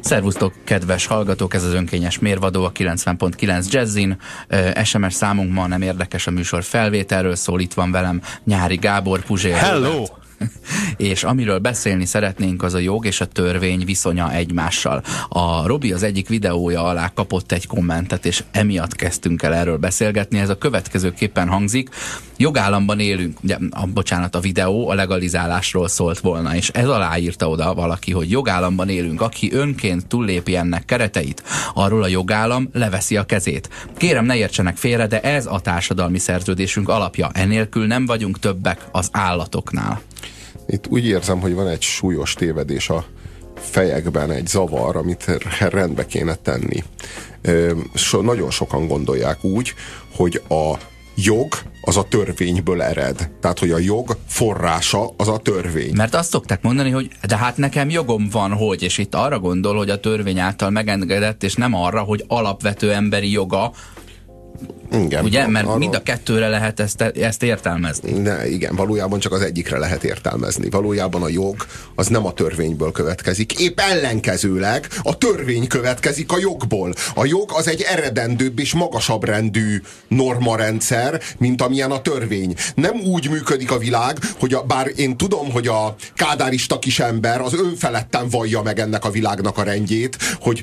Szervusztok, kedves hallgatók, ez az önkényes mérvadó a 90.9 Jazzin. SMS számunk ma nem érdekes, a műsor felvételről szól, itt van velem Nyári Gábor, Puzsér. Hello! És amiről beszélni szeretnénk, az a jog és a törvény viszonya egymással. A Robi az egyik videója alá kapott egy kommentet, és emiatt kezdtünk el erről beszélgetni. Ez a következőképpen hangzik: jogállamban élünk, ugye, a videó a legalizálásról szólt volna, és ez alá írta oda valaki, hogy jogállamban élünk, aki önként túllépi ennek kereteit, arról a jogállam leveszi a kezét. Kérem, ne értsenek félre, de ez a társadalmi szerződésünk alapja. Enélkül nem vagyunk többek az állatoknál. Itt úgy érzem, hogy van egy súlyos tévedés a fejekben, egy zavar, amit rendbe kéne tenni. Nagyon sokan gondolják úgy, hogy a jog az a törvényből ered. Tehát, hogy a jog forrása az a törvény. Mert azt szokták mondani, hogy de hát nekem jogom van, hogy, és itt arra gondol, hogy a törvény által megengedett, és nem arra, hogy alapvető emberi joga. Igen, ugye, mert mind a kettőre lehet ezt értelmezni. Igen, valójában csak az egyikre lehet értelmezni. Valójában a jog az nem a törvényből következik. Épp ellenkezőleg a törvény következik a jogból. A jog az egy eredendőbb és magasabb rendű normarendszer, mint amilyen a törvény. Nem úgy működik a világ, hogy bár én tudom, hogy a kádárista kisember az önfeledten vallja meg ennek a világnak a rendjét, hogy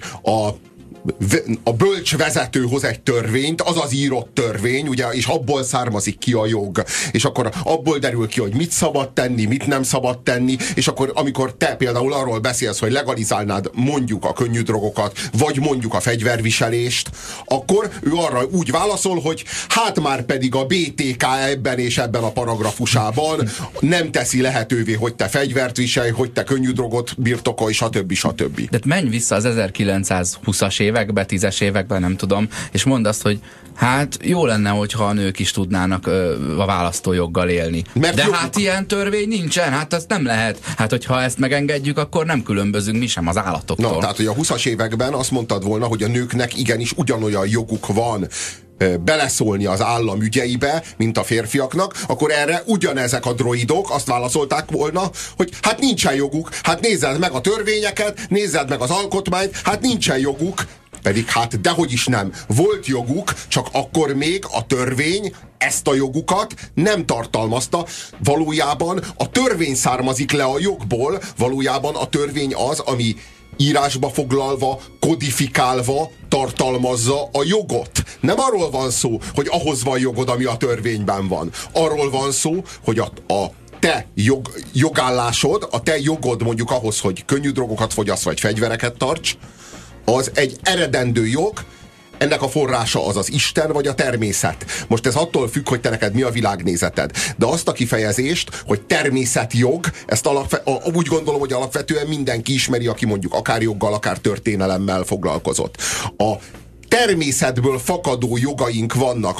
a bölcs vezető hoz egy törvényt, az az írott törvény, ugye, és abból származik ki a jog. És akkor abból derül ki, hogy mit szabad tenni, mit nem szabad tenni, és akkor amikor te például arról beszélsz, hogy legalizálnád mondjuk a könnyű drogokat, vagy mondjuk a fegyverviselést, akkor ő arra úgy válaszol, hogy hát már pedig a BTK ebben és ebben a paragrafusában nem teszi lehetővé, hogy te fegyvert viselj, hogy te könnyű drogot birtokolj, stb. Stb. De menj vissza az 1920-as években, 10-es években, nem tudom, és mondd azt, hogy hát jó lenne, hogyha a nők is tudnának a választójoggal élni. De hát ilyen törvény nincsen, hát ezt nem lehet. Hát hogyha ezt megengedjük, akkor nem különbözünk mi sem az állatoktól. Na, tehát, hogy a 20-as években azt mondtad volna, hogy a nőknek igenis ugyanolyan joguk van beleszólni az állam ügyeibe, mint a férfiaknak, akkor erre ugyanezek a droidok azt válaszolták volna, hogy hát nincsen joguk, hát nézzed meg a törvényeket, nézzed meg az alkotmányt, hát nincsen joguk, pedig hát dehogy is nem. Volt joguk, csak akkor még a törvény ezt a jogukat nem tartalmazta. Valójában a törvény származik le a jogból, valójában a törvény az, ami írásba foglalva, kodifikálva tartalmazza a jogot. Nem arról van szó, hogy ahhoz van jogod, ami a törvényben van. Arról van szó, hogy a te jogállásod, a te jogod mondjuk ahhoz, hogy könnyű drogokat fogyasz, vagy fegyvereket tarts, az egy eredendő jog, ennek a forrása az az Isten vagy a természet. Most ez attól függ, hogy te neked mi a világnézeted. De azt a kifejezést, hogy természetjog, ezt úgy gondolom, hogy alapvetően mindenki ismeri, aki mondjuk akár joggal, akár történelemmel foglalkozott. A természetből fakadó jogaink vannak.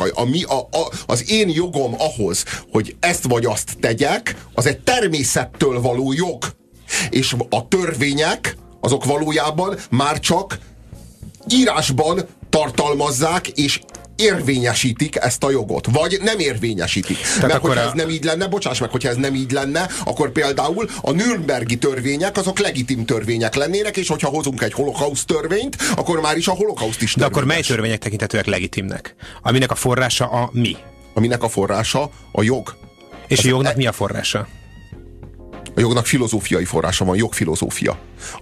Az én jogom ahhoz, hogy ezt vagy azt tegyek, az egy természettől való jog. És a törvények, azok valójában már csak írásban tartalmazzák és érvényesítik ezt a jogot. Vagy nem érvényesítik. Mert hogyha ez nem így lenne, bocsáss meg, hogyha ez nem így lenne, akkor például a nürnbergi törvények azok legitim törvények lennének, és hogyha hozunk egy holokauszt törvényt, akkor már is a holokauszt is törvényes. De akkor mely törvények tekintetőek legitimnek? Aminek a forrása a mi? Aminek a forrása a jog. És a jognak mi a forrása? A jognak filozófiai forrása van, jogfilozófia.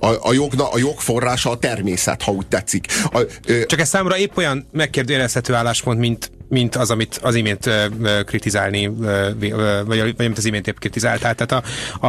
A jog forrása a természet, ha úgy tetszik. Csak ez számomra épp olyan megkérdőjelezhető álláspont, mint az, amit az imént kritizálni, vagy amit az imént épp kritizáltál. Tehát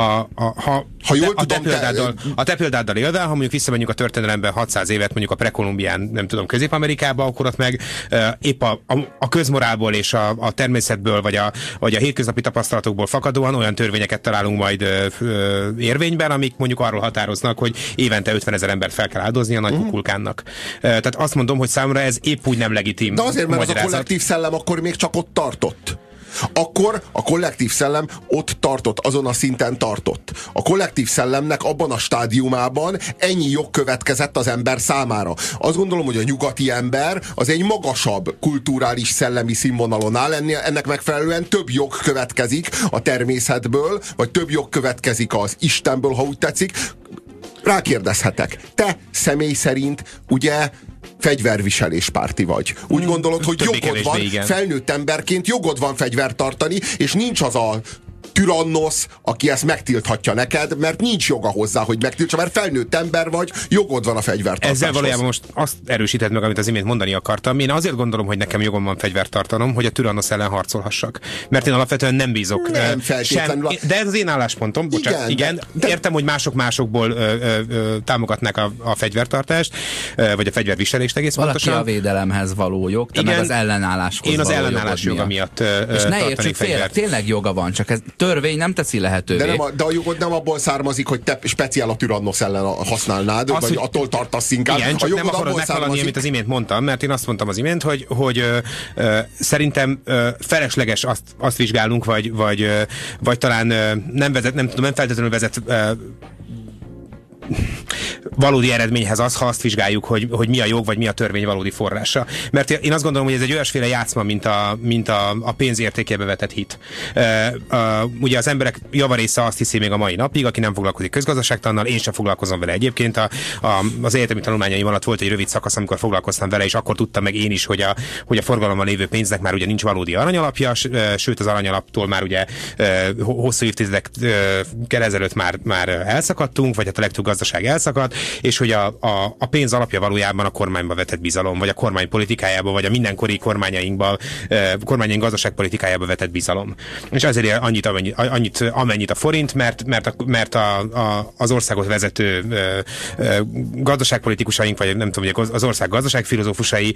a te példáddal élve, ha mondjuk visszamegyünk a történelemben 600 évet, mondjuk a prekolumbián, nem tudom, Közép-Amerikába, akkor ott meg épp a közmorálból és a természetből, vagy a hétköznapi tapasztalatokból fakadóan olyan törvényeket találunk majd érvényben, amik mondjuk arról határoznak, hogy évente 50 000 embert fel kell áldozni a nagy kukulkánnak. Tehát azt mondom, hogy számomra ez épp úgy nem legitim. De azért, mert az a kollektív szellem akkor még csak ott tartott. Akkor a kollektív szellem ott tartott, azon a szinten tartott. A kollektív szellemnek abban a stádiumában ennyi jog következett az ember számára. Azt gondolom, hogy a nyugati ember az egy magasabb kulturális szellemi színvonalon áll, ennek megfelelően több jog következik a természetből, vagy több jog következik az Istenből, ha úgy tetszik. rákérdezhetek, te személy szerint ugye fegyverviseléspárti vagy. Úgy gondolod, hogy jogod van, felnőtt emberként jogod van fegyvert tartani, és nincs az a Tyrannosz, aki ezt megtilthatja neked, mert nincs joga hozzá, hogy megtiltsa, mert felnőtt ember vagy, jogod van a fegyvertartáshoz. Ezzel valójában most azt erősíted meg, amit az imént mondani akartam. Én azért gondolom, hogy nekem jogom van fegyvert tartanom, hogy a Tyrannosz ellen harcolhassak. Mert én alapvetően nem bízok. Nem feltétlenül. De ez az én álláspontom. Bocsánat, igen. Értem, hogy másokból támogatnák a fegyvertartást, vagy a fegyverviselést egész pontosan. Valaki a védelemhez való jog, te meg az ellenálláshoz. Én az ellenállás joga miatt és ne értsük félre, tényleg joga van, csak ez törvény nem teszi lehetővé. De a jogod nem abból származik, hogy te speciál a Tyrannosz ellen használnád, vagy hogy attól tartasz inkább. Igen, csak a jogod nem akarod meghaladni, amit az imént mondtam, mert én azt mondtam az imént, hogy szerintem felesleges azt vizsgálnunk, vagy talán nem feltétlenül vezet valódi eredményhez az, ha azt vizsgáljuk, hogy mi a jog, vagy mi a törvény valódi forrása. Mert én azt gondolom, hogy ez egy olyasféle játszma, mint a pénz értékébe vetett hit. Ugye az emberek javarésze azt hiszi még a mai napig, aki nem foglalkozik közgazdaságtannal, én sem foglalkozom vele egyébként. Az egyetemi tanulmányaim alatt volt egy rövid szakasz, amikor foglalkoztam vele, és akkor tudtam meg én is, hogy a forgalomban lévő pénznek már ugye nincs valódi aranyalapja, sőt az aranyalaptól már ugye hosszú évtizedekkel ezelőtt már elszakadtunk, vagy hát a legtöbb gazdaság elszakadt, és hogy a pénz alapja valójában a kormányba vetett bizalom, vagy a kormány politikájába, vagy a mindenkori kormányaink gazdaságpolitikájába vetett bizalom. És ezért amennyit a forint, mert az országot vezető gazdaságpolitikusaink, vagy nem tudom, hogy az ország gazdaságfilozófusai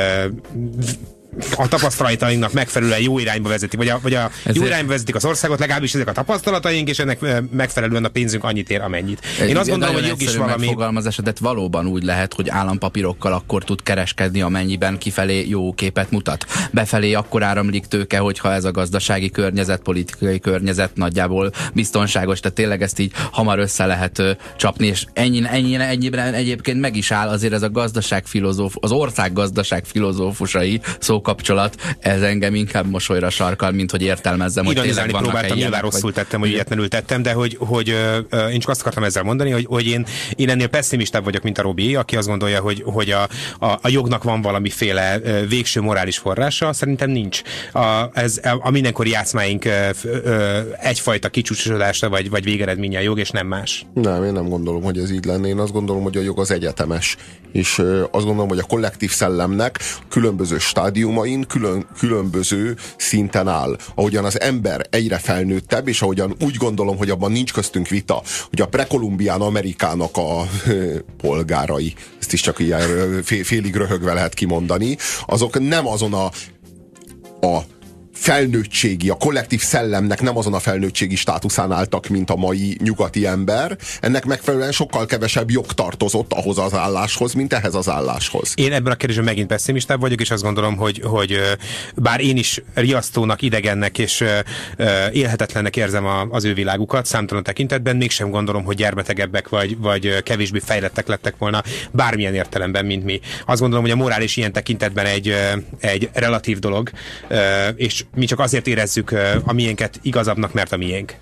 a tapasztalatainknak megfelelően jó irányba vezetik, vagy a jó irányba vezetik az országot, legalábbis ezek a tapasztalataink, és ennek megfelelően a pénzünk annyit ér, amennyit. Én azt gondolom, hogy jog is valami... Megfogalmazásodat valóban úgy lehet, hogy állampapírokkal akkor tud kereskedni, amennyiben kifelé jó képet mutat. Befelé akkor áramlik tőke, hogyha ez a gazdasági környezet, politikai környezet nagyjából biztonságos, tehát tényleg ezt így hamar össze lehet csapni, és ennyiben egyébként meg is áll azért ez a az ország gazdaságfilozófusai kapcsolat, ez engem inkább mosolyra sarkal, mint hogy értelmezzem, hogy tényleg vannak próbáltam, nyilván rosszul tettem, hogy ilyetlenül tettem, de hogy én csak azt akartam ezzel mondani, hogy én ennél pessimistább vagyok, mint a Robi, aki azt gondolja, hogy a jognak van valamiféle végső morális forrása, szerintem nincs. A mindenkori játszmáink egyfajta kicsúcsosodásra vagy végeredménye a jog, és nem más. Nem, én nem gondolom, hogy ez így lenne. Én azt gondolom, hogy a jog az egyetemes. És azt gondolom, hogy a kollektív szellemnek különböző stádiumain, különböző szinten áll. Ahogyan az ember egyre felnőttebb, és ahogyan úgy gondolom, hogy abban nincs köztünk vita, hogy a prekolumbián Amerikának a polgárai, ezt is csak ilyen félig röhögve lehet kimondani, azok nem azon a felnőttségi, a kollektív szellemnek nem azon a felnőttségi státuszán álltak, mint a mai nyugati ember. Ennek megfelelően sokkal kevesebb jog tartozott ahhoz az álláshoz, mint ehhez az álláshoz. Én ebben a kérdésben megint pessimistább vagyok, és azt gondolom, hogy bár én is riasztónak, idegennek és élhetetlennek érzem az ő világukat számtalan tekintetben, mégsem gondolom, hogy gyermetegebbek vagy kevésbé fejlettek lettek volna bármilyen értelemben, mint mi. Azt gondolom, hogy a morális ilyen tekintetben egy relatív dolog, és mi csak azért érezzük a miénket igazabbnak, mert a miénk.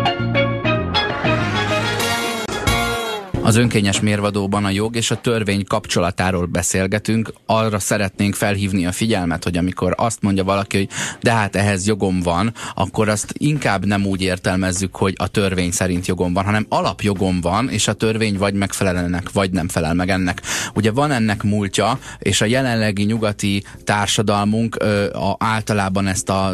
Az önkényes mérvadóban a jog és a törvény kapcsolatáról beszélgetünk. Arra szeretnénk felhívni a figyelmet, hogy amikor azt mondja valaki, hogy de hát ehhez jogom van, akkor azt inkább nem úgy értelmezzük, hogy a törvény szerint jogom van, hanem alapjogom van, és a törvény vagy megfelel ennek, vagy nem felel meg ennek. Ugye van ennek múltja, és a jelenlegi nyugati társadalmunk általában ezt a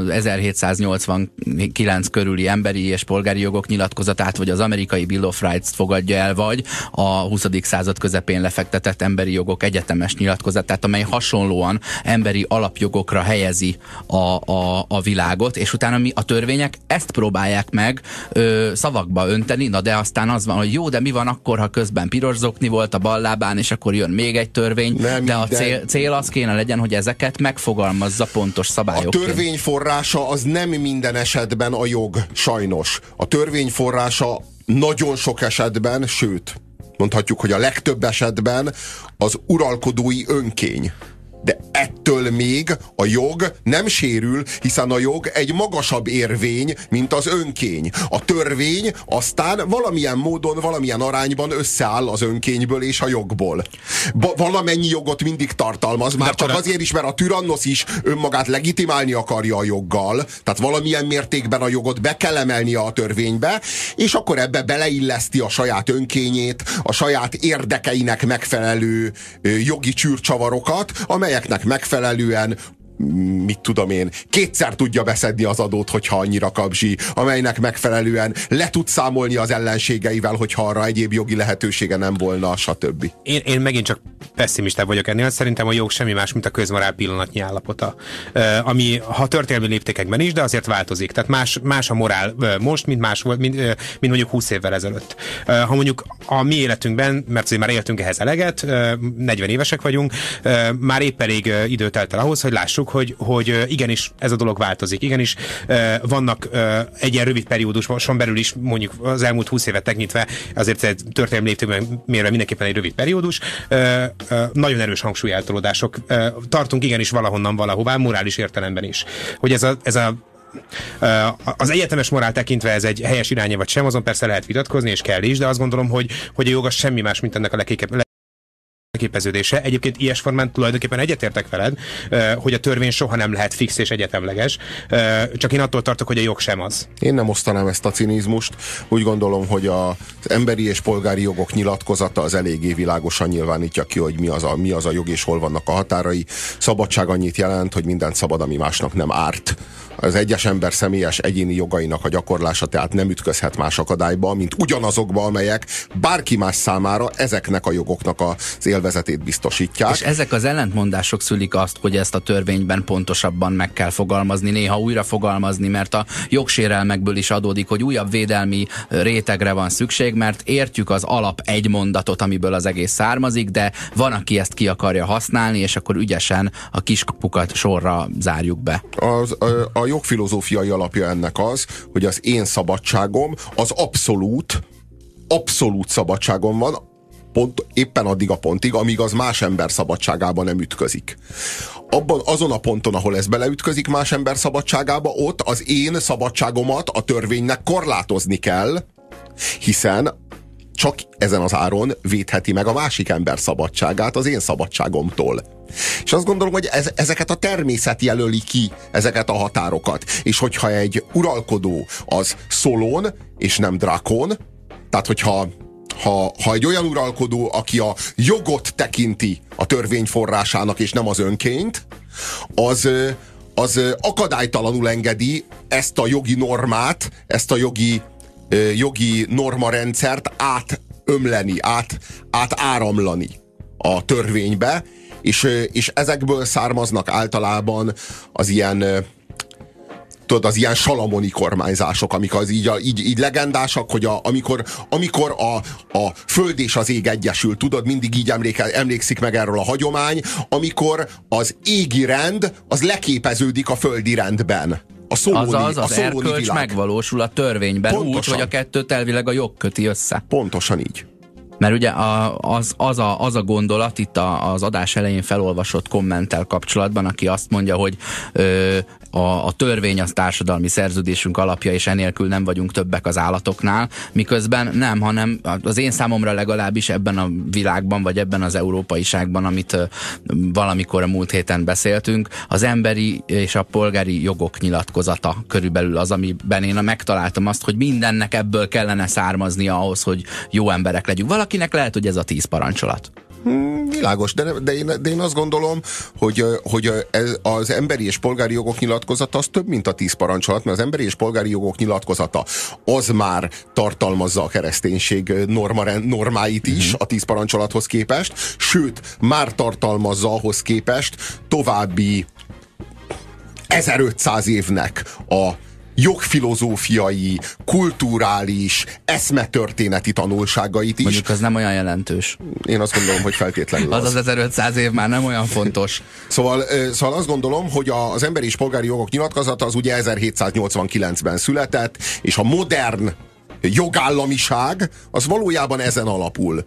1789 körüli emberi és polgári jogok nyilatkozatát, vagy az amerikai Bill of Rights fogadja el, vagy a 20. század közepén lefektetett emberi jogok egyetemes nyilatkozatát, amely hasonlóan emberi alapjogokra helyezi a világot, és utána a törvények ezt próbálják meg szavakba önteni, na de aztán az van, hogy jó, de mi van akkor, ha közben piros zokni volt a bal lábán, és akkor jön még egy törvény, de a cél az kéne legyen, hogy ezeket megfogalmazza pontos szabályokként. A törvény forrása az nem minden esetben a jog, sajnos. A törvény forrása nagyon sok esetben, sőt, mondhatjuk, hogy a legtöbb esetben az uralkodói önkény. De ettől még a jog nem sérül, hiszen a jog egy magasabb érvény, mint az önkény. A törvény aztán valamilyen módon, valamilyen arányban összeáll az önkényből és a jogból. Valamennyi jogot mindig tartalmaz, már csak azért is, mert a Tyrannosz is önmagát legitimálni akarja a joggal, tehát valamilyen mértékben a jogot be kell emelnie a törvénybe, és akkor ebbe beleilleszti a saját önkényét, a saját érdekeinek megfelelő jogi csűrcsavarokat, amelyeknek megfelelően, mit tudom én, kétszer tudja beszedni az adót, hogyha annyira kapzsi, amelynek megfelelően le tud számolni az ellenségeivel, hogyha arra egyéb jogi lehetősége nem volna, stb. Én megint csak pessimistább vagyok ennél. Szerintem a jog semmi más, mint a közmorál pillanatnyi állapota. Ami, ha történelmi léptékekben is, de azért változik. Tehát más a morál most, mint más volt, mint mondjuk 20 évvel ezelőtt. Ha mondjuk a mi életünkben, mert azért már éltünk ehhez eleget, 40 évesek vagyunk, már épp elég idő telt el ahhoz, hogy lássuk, hogy igenis ez a dolog változik. Igenis vannak egy ilyen rövid perióduson belül is, mondjuk az elmúlt 20 évet tekintve, azért egy történelmi léptékben mérve mindenképpen egy rövid periódus, nagyon erős hangsúlyeltolódások. Tartunk igenis valahonnan valahová, morális értelemben is. Hogy az egyetemes morál tekintve ez egy helyes iránya vagy sem, azon persze lehet vitatkozni, és kell is, de azt gondolom, hogy a jog az semmi más, mint ennek a leképeződése. Egyébként ilyes formán tulajdonképpen egyetértek veled, hogy a törvény soha nem lehet fix és egyetemleges, csak én attól tartok, hogy a jog sem az. Én nem osztanám ezt a cinizmust. Úgy gondolom, hogy az emberi és polgári jogok nyilatkozata az eléggé világosan nyilvánítja ki, hogy mi az a jog és hol vannak a határai. Szabadság annyit jelent, hogy mindent szabad, ami másnak nem árt. Az egyes ember személyes egyéni jogainak a gyakorlása tehát nem ütközhet más akadályba, mint ugyanazokba, amelyek bárki más számára ezeknek a jogoknak az élvezetét biztosítják. És ezek az ellentmondások szülik azt, hogy ezt a törvényben pontosabban meg kell fogalmazni, néha újra fogalmazni, mert a jogsérelmekből is adódik, hogy újabb védelmi rétegre van szükség, mert értjük az alap egy mondatot, amiből az egész származik, de van, aki ezt ki akarja használni, és akkor ügyesen a kiskapukat sorra zárjuk be. A jogfilozófiai alapja ennek az, hogy az én szabadságom az abszolút szabadságom van, éppen addig a pontig, amíg az más ember szabadságában nem ütközik. Azon a ponton, ahol ez beleütközik más ember szabadságába, ott az én szabadságomat a törvénynek korlátozni kell, hiszen csak ezen az áron védheti meg a másik ember szabadságát az én szabadságomtól. És azt gondolom, hogy ezeket a természet jelöli ki, ezeket a határokat. És hogyha egy uralkodó az Szolón és nem Drakon, tehát hogyha egy olyan uralkodó, aki a jogot tekinti a törvény forrásának és nem az önkényt, az akadálytalanul engedi ezt a jogi normát, ezt a jogi normarendszert átömleni, átáramlani a törvénybe, és ezekből származnak általában az ilyen salamoni kormányzások, amik az így legendásak, hogy amikor a föld és az ég egyesül, tudod, mindig így emlékszik meg erről a hagyomány, amikor az égi rend az leképeződik a földi rendben. Az erkölcs világ megvalósul a törvényben. Pontosan. Úgy, hogy a kettőt elvileg a jog köti össze. Pontosan így. Mert ugye az a gondolat itt az adás elején felolvasott kommenttel kapcsolatban, aki azt mondja, hogy a törvény az társadalmi szerződésünk alapja, és enélkül nem vagyunk többek az állatoknál, miközben nem, hanem az én számomra legalábbis ebben a világban, vagy ebben az európaiságban, amit valamikor a múlt héten beszéltünk, az emberi és a polgári jogok nyilatkozata körülbelül az, amiben én megtaláltam azt, hogy mindennek ebből kellene származnia ahhoz, hogy jó emberek legyünk. Valakinek lehet, hogy ez a 10 parancsolat. Világos, de én azt gondolom, hogy az emberi és polgári jogok nyilatkozata az több, mint a 10 parancsolat, mert az emberi és polgári jogok nyilatkozata az már tartalmazza a kereszténység normáit is a 10 parancsolathoz képest, sőt, már tartalmazza ahhoz képest további 1500 évnek a jogfilozófiai, kulturális, eszmetörténeti tanulságait is. Mondjuk az nem olyan jelentős. Én azt gondolom, hogy feltétlenül az 1500 év már nem olyan fontos. Szóval azt gondolom, hogy az emberi és polgári jogok nyilatkozata az ugye 1789-ben született, és a modern jogállamiság, az valójában ezen alapul.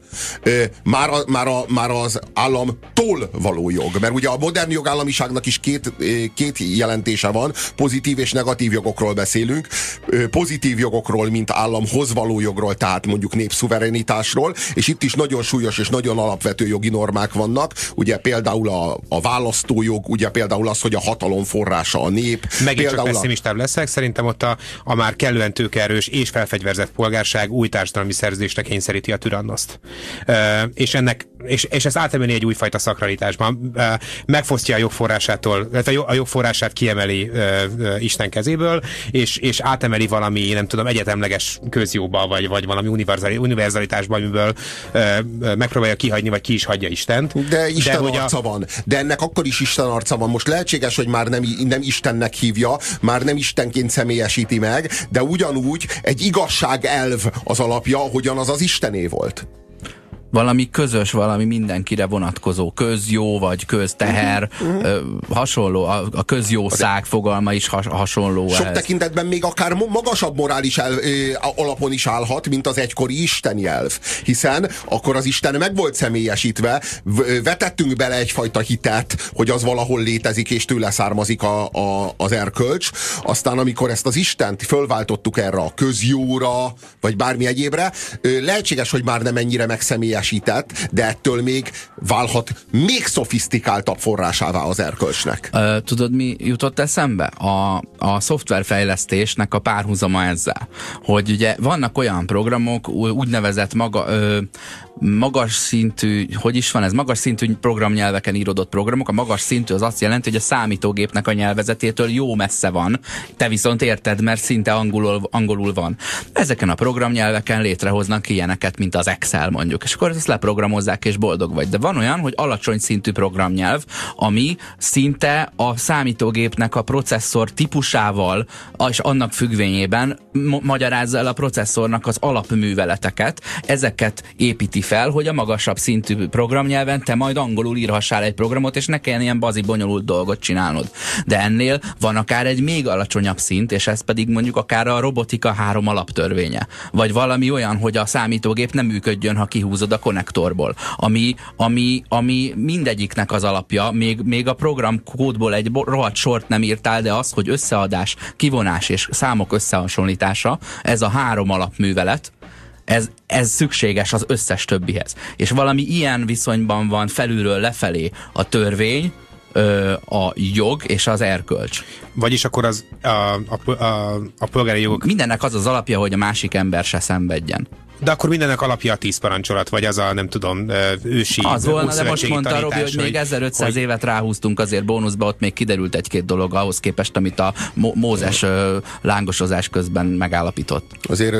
Már az államtól való jog. Mert ugye a modern jogállamiságnak is két jelentése van, pozitív és negatív jogokról beszélünk. Pozitív jogokról, mint államhoz való jogról, tehát mondjuk népszuverenitásról, és itt is nagyon súlyos és nagyon alapvető jogi normák vannak. Ugye például a választójog, ugye például az, hogy a hatalom forrása a nép. Megint csak pessimistább leszek, szerintem ott a már kellően tőkeerős és felfegyverzett polgárság új társadalmi szerződésre kényszeríti a türannoszt. És ez átemeli egy újfajta szakralitásban. Megfosztja a jogforrásától, a jogforrását kiemeli Isten kezéből, és átemeli valami, nem tudom, egyetemleges közjóba, vagy valami univerzalitásba, amiből megpróbálja kihagyni, vagy ki is hagyja Istent. De Isten arca van. De ennek akkor is Isten arca van. Most lehetséges, hogy már nem Istennek hívja, már nem Istenként személyesíti meg, de ugyanúgy egy igazságelv az alapja, ahogyan az Istené volt. Valami közös, valami mindenkire vonatkozó közjó, vagy közteher, hasonló, a közjószág fogalma is hasonló. Sok tekintetben még akár magasabb morális alapon is állhat, mint az egykori istenjelv. Hiszen akkor az Isten meg volt személyesítve, vetettünk bele egyfajta hitet, hogy az valahol létezik, és tőle származik az erkölcs. Aztán amikor ezt az Istent fölváltottuk erre a közjóra, vagy bármi egyébre, lehetséges, hogy már nem ennyire megszemélyesített, de ettől még válhat még szofisztikáltabb forrásává az erkölcsnek. Tudod, mi jutott eszembe? A szoftverfejlesztésnek a párhuzama ezzel. Hogy ugye vannak olyan programok, úgynevezett magas szintű, hogy is van ez? Magas szintű programnyelveken íródott programok. A magas szintű az azt jelenti, hogy a számítógépnek a nyelvezetétől jó messze van. Te viszont érted, mert szinte angolul van. Ezeken a programnyelveken létrehoznak ilyeneket, mint az Excel mondjuk. És akkor ezt leprogramozzák, és boldog vagy. De van olyan, hogy alacsony szintű programnyelv, ami szinte a számítógépnek a processzor típusával és annak függvényében magyarázza el a processzornak az alapműveleteket. Ezeket építi fel, hogy a magasabb szintű programnyelven te majd angolul írhassál egy programot, és ne kelljen ilyen bazi bonyolult dolgot csinálnod. De ennél van akár egy még alacsonyabb szint, és ez pedig mondjuk akár a robotika 3 alaptörvénye. Vagy valami olyan, hogy a számítógép nem működjön, ha kihúzod a konnektorból. Ami mindegyiknek az alapja, még a programkódból egy rohadt sort nem írtál, de az, hogy összeadás, kivonás és számok összehasonlítása, ez a 3 alapművelet, ez szükséges az összes többihez. És valami ilyen viszonyban van felülről lefelé a törvény, a jog és az erkölcs. Vagyis akkor a polgári jogok... Mindennek az az alapja, hogy a másik ember se szenvedjen. De akkor mindennek alapja a 10 parancsolat, vagy az a, nem tudom, ősi az volna, de most mondta Robi, hogy még 1500 évet ráhúztunk azért bónuszba, ott még kiderült egy-két dolog ahhoz képest, amit a Mózes lángosozás közben megállapított. Azért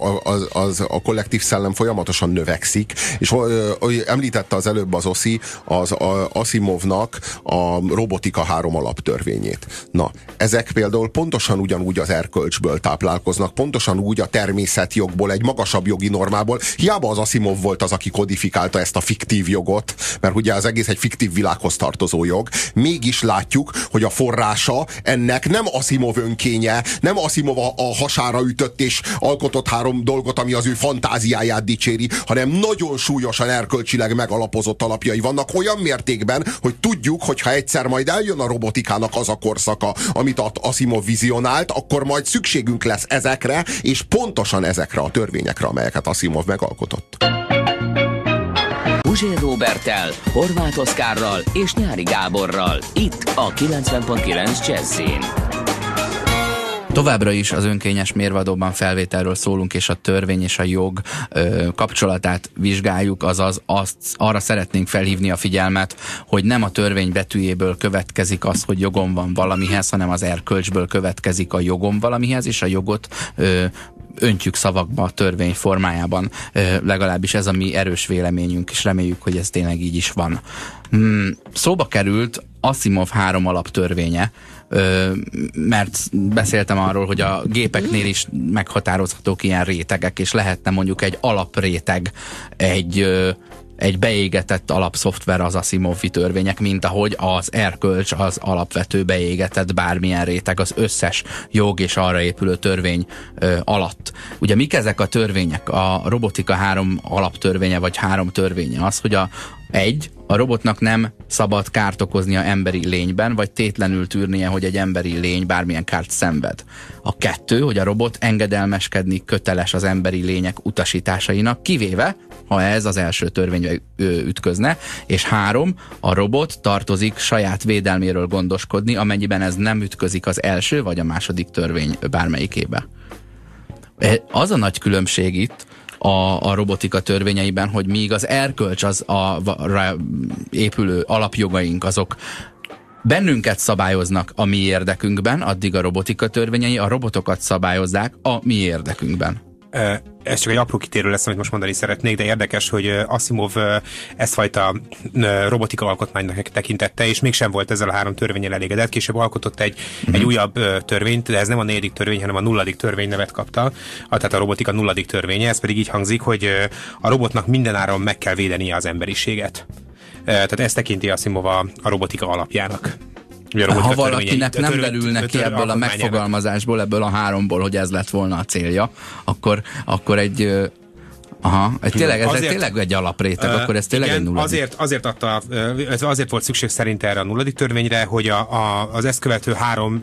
a kollektív szellem folyamatosan növekszik, és említette az előbb az Oszi, az Asimovnak a robotika 3 alaptörvényét. Na, ezek például pontosan ugyanúgy az erkölcsből táplálkoznak, pontosan úgy a természetjogból, egy magasabb jogi normából. Hiába az Asimov volt az, aki kodifikálta ezt a fiktív jogot, mert ugye az egész egy fiktív világhoz tartozó jog. Mégis látjuk, hogy a forrása ennek nem Asimov önkénye, nem Asimov a hasára ütött és alkotott 3 dolgot, ami az ő fantáziáját dicséri, hanem nagyon súlyosan erkölcsileg megalapozott alapjai vannak olyan mértékben, hogy tudjuk, hogy ha egyszer majd eljön a robotikának az a korszaka, amit Asimov vizionált, akkor majd szükségünk lesz ezekre, és pontosan ezekre a törvényekre, amelyeket Asimov megalkotott. Puzsér Róberttel, Horváth Oszkárral és Nyári Gáborral. Itt a 90.9 Jazzin. Továbbra is az önkényes mérvadóban felvételről szólunk, és a törvény és a jog kapcsolatát vizsgáljuk, azaz arra szeretnénk felhívni a figyelmet, hogy nem a törvény betűjéből következik az, hogy jogom van valamihez, hanem az erkölcsből következik a jogom valamihez, és a jogot öntjük szavakba a törvény formájában. Legalábbis ez a mi erős véleményünk, és reméljük, hogy ez tényleg így is van. Szóba került Asimov 3 alaptörvénye, mert beszéltem arról, hogy a gépeknél is meghatározhatók ilyen rétegek, és lehetne mondjuk egy alapréteg, egy egy beégetett alapszoftver az Asimovi törvények, mint ahogy az erkölcs az alapvető beégetett bármilyen réteg az összes jog és arra épülő törvény alatt. Ugye mik ezek a törvények? A robotika 3 alaptörvénye vagy 3 törvénye az, hogy a robotnak nem szabad kárt okoznia emberi lényben, vagy tétlenül tűrnie, hogy egy emberi lény bármilyen kárt szenved. A 2, hogy a robot engedelmeskedni köteles az emberi lények utasításainak, kivéve, ha ez az első törvénybe ütközne, és 3, a robot tartozik saját védelméről gondoskodni, amennyiben ez nem ütközik az első vagy a második törvény bármelyikébe. Az a nagy különbség itt, a robotika törvényeiben, hogy míg az erkölcs, az épülő alapjogaink, azok bennünket szabályoznak a mi érdekünkben, addig a robotika törvényei a robotokat szabályozzák a mi érdekünkben. Ez csak egy apró kitérő lesz, amit most mondani szeretnék, de érdekes, hogy Asimov ezfajta robotika alkotmánynak tekintette, és mégsem volt ezzel a 3 törvénnyel elégedett. Később alkotott egy újabb törvényt, de ez nem a 4. törvény, hanem a 0. törvény nevet kapta, tehát a robotika 0. törvénye. Ez pedig így hangzik, hogy a robotnak mindenáron meg kell védenie az emberiséget. Tehát ezt tekinti Asimov a robotika alapjának. Ha valakinek nem derül neki ebből a megfogalmazásból, ebből a 3-ból, hogy ez lett volna a célja, akkor egy tényleg egy alapréteg, akkor ez tényleg igen, egy 0. Azért volt szükség szerint erre a 0. törvényre, hogy az ezt követő 3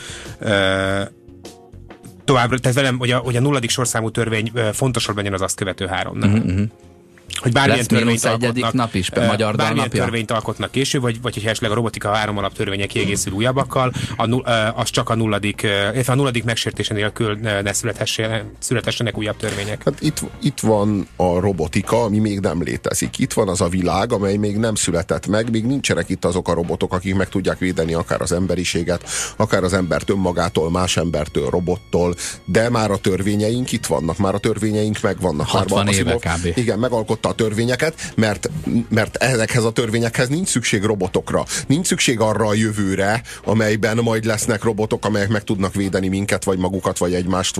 továbbra, tehát velem, hogy a 0. sorszámú törvény fontosabb legyen az azt követő 3-nál. Hogy bármilyen törvényt alkotnak, nap is, magyar bármilyen törvényt alkotnak később, vagy hogyha esetleg a robotika 3 alaptörvénye kiegészül újabbakkal, az csak a 0. Megsértése nélkül ne születhessenek újabb törvények. Hát itt van a robotika, ami még nem létezik. Itt van az a világ, amely még nem született meg, még nincsenek itt azok a robotok, akik meg tudják védeni akár az emberiséget, akár az embert önmagától, más embertől, robottól, de már a törvényeink itt vannak, már a törvényeink megvannak. 60 éve kb. Igen, megalkotta a törvényeket, mert ezekhez a törvényekhez nincs szükség robotokra. Nincs szükség arra a jövőre, amelyben majd lesznek robotok, amelyek meg tudnak védeni minket, vagy magukat, vagy egymást,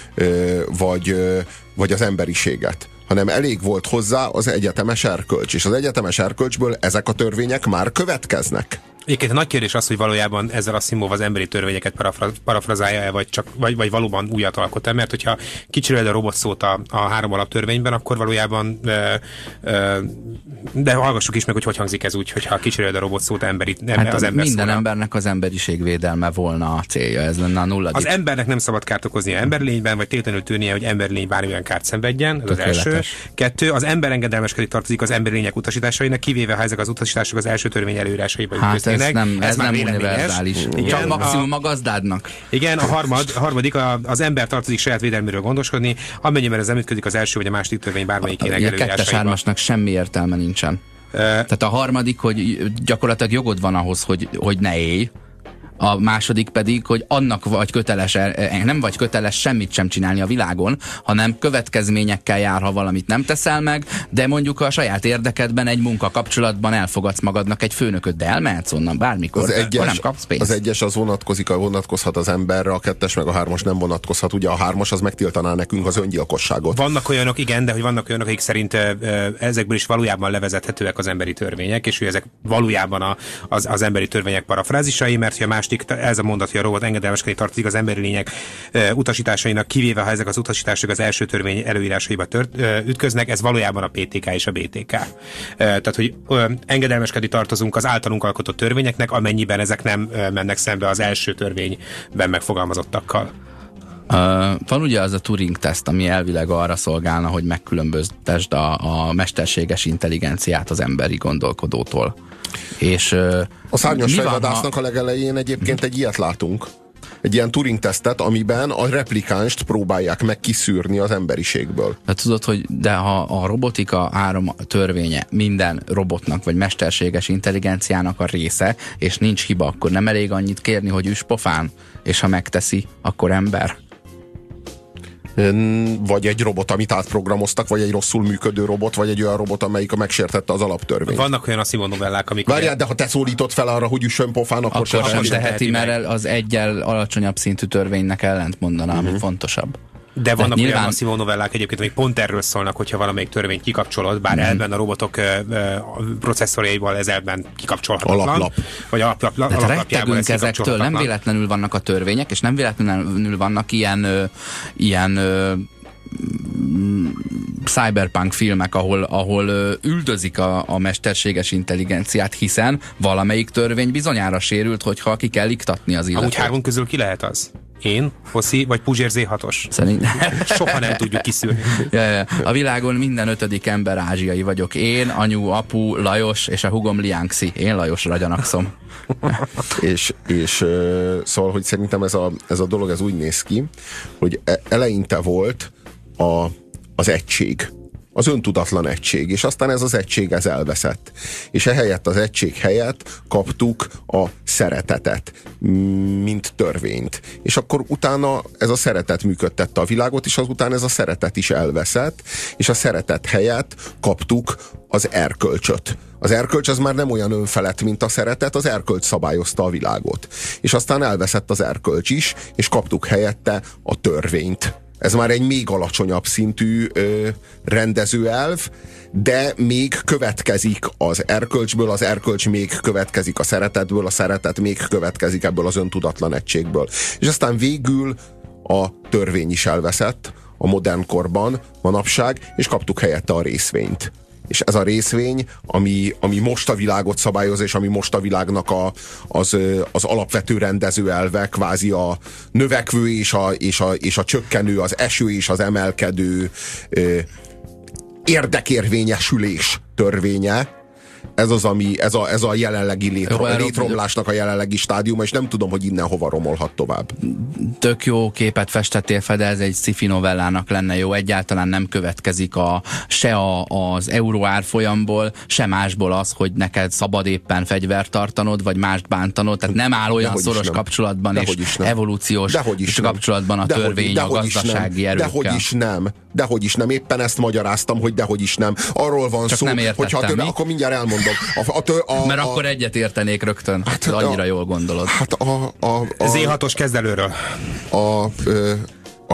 vagy az emberiséget. Hanem elég volt hozzá az egyetemes erkölcs. És az egyetemes erkölcsből ezek a törvények már következnek. Egyébként a nagy kérdés az, hogy valójában ezzel Asimov az emberi törvényeket parafrazálja-e, vagy valóban újat alkot-e, mert hogyha kicseréled a robot szót a 3 alaptörvényben, akkor valójában de hallgassuk is meg, hogy hangzik ez úgy, hogyha kicseréled a robot szót az ember minden szóra. Embernek az emberiség védelme volna a célja, ez lenne a 0. Az embernek nem szabad kárt okoznia emberlényben, vagy tétlenül tűrnie, hogy emberlény bármilyen kárt szenvedjen, ez az első. 2, az ember engedelmeskedik tartozik az emberlények utasításainak, kivéve ha ezek az utasítások az első törvény előírásaiba ütköznének. Ez nem univerzális. Csak maximum a gazdádnak. Igen, a harmadik az ember tartozik saját védelméről gondoskodni, amennyiben ez nem ütközik az első vagy a második törvény bármelyikének előírásaiba. 2-3-asnak semmi értelme nincsen. Tehát a harmadik, hogy gyakorlatilag jogod van ahhoz, hogy ne élj. A második pedig, hogy annak vagy köteles, nem vagy köteles semmit sem csinálni a világon, hanem következményekkel jár, ha valamit nem teszel meg, de mondjuk a saját érdekedben egy munkakapcsolatban elfogadsz magadnak egy főnököt, de elmehetsz onnan bármikor, akkor nem kapsz pénzt. Az 1-es az vonatkozhat az emberre, a 2-es meg a 3-as nem vonatkozhat. Ugye a 3-as az megtiltaná nekünk az öngyilkosságot. Vannak olyanok, igen, de hogy vannak olyanok, akik szerint ezekből is valójában levezethetőek az emberi törvények, és hogy ezek valójában az emberi törvények parafrázisai, mert hogy a másik, ez a mondat, hogy a robot engedelmeskedni tartozik az emberi lények utasításainak, kivéve ha ezek az utasítások az első törvény előírásaiba ütköznek, ez valójában a PTK és a BTK. Tehát, hogy engedelmeskedni tartozunk az általunk alkotott törvényeknek, amennyiben ezek nem mennek szembe az első törvényben megfogalmazottakkal. Van ugye az a Turing-teszt, ami elvileg arra szolgálna, hogy megkülönböztesd a mesterséges intelligenciát az emberi gondolkodótól. És a szárnyas fejvadásznak a legelején egyébként egy ilyet látunk. Egy ilyen Turing-tesztet, amiben a replikánst próbálják meg kiszűrni az emberiségből. De tudod, hogy ha a robotika 3 törvénye minden robotnak vagy mesterséges intelligenciának a része, és nincs hiba, akkor nem elég annyit kérni, hogy üss pofán, és ha megteszi, akkor ember? Vagy egy robot, amit átprogramoztak, vagy egy rosszul működő robot, vagy egy olyan robot, amelyik megsértette az alaptörvényt. Vannak olyan Asimov novellák, amik... Várjál, de ha te szólítod fel arra, hogy üssön pofán, akkor sem teheti, mert az egyel alacsonyabb szintű törvénynek ellent mondaná, ami fontosabb. De vannak olyan masszívó novellák egyébként, amik pont erről szólnak, hogyha valamelyik törvényt kikapcsolod, bár elben a robotok processzorjaival ez elben kikapcsolhatatlan. Alaplap. Vagy alaplapjával rettegünk ezektől, nem véletlenül vannak a törvények, és nem véletlenül vannak ilyen cyberpunk filmek, ahol üldözik a mesterséges intelligenciát, hiszen valamelyik törvény bizonyára sérült, hogyha ki kell iktatni az illetőt. Amúgy hármunk közül ki lehet az? Én, Foszi, vagy Puzsér Z6-os? Soha nem tudjuk kiszűrni. A világon minden 5. ember ázsiai vagyok. Én, anyu, apu, Lajos, és a hugom Liánxi. Én Lajosra gyanakszom. és szóval, hogy szerintem ez a dolog ez úgy néz ki, hogy eleinte volt az egység. Az öntudatlan egység, és aztán ez az egység ez elveszett. És ehelyett az egység helyett kaptuk a szeretetet, mint törvényt. És akkor utána ez a szeretet működtette a világot, és azután ez a szeretet is elveszett, és a szeretet helyett kaptuk az erkölcsöt. Az erkölcs az már nem olyan önfelett, mint a szeretet, az erkölcs szabályozta a világot. És aztán elveszett az erkölcs is, és kaptuk helyette a törvényt. Ez már egy még alacsonyabb szintű rendezőelv, de még következik az erkölcsből, az erkölcs még következik a szeretetből, a szeretet még következik ebből az öntudatlan egységből. És aztán végül a törvény is elveszett a modern korban, manapság, és kaptuk helyette a részvényt. És ez a részvény, ami most a világot szabályozza, és ami most a világnak az alapvető rendezőelve, kvázi a növekvő és a csökkenő, az eső és az emelkedő érdekérvényesülés törvénye. Ez az, ez a jelenlegi létromlásnak a jelenlegi stádiuma, és nem tudom, hogy innen hova romolhat tovább. Tök jó képet festettél fel, de ez egy sci-fi novellának lenne jó. Egyáltalán nem következik az euró árfolyamból, se másból az, hogy neked szabad éppen fegyvert tartanod, vagy mást bántanod. Tehát nem áll olyan szoros kapcsolatban és evolúciós kapcsolatban a törvény a gazdasági erőkkel. Dehogy is nem. Éppen ezt magyaráztam, hogy dehogy is nem. Arról van csak szó, hogyha akkor mindjárt elmondom. Mert akkor egyet értenék rögtön. Hát, annyira jól gondolod. Hát Z6-os kezdelőről. A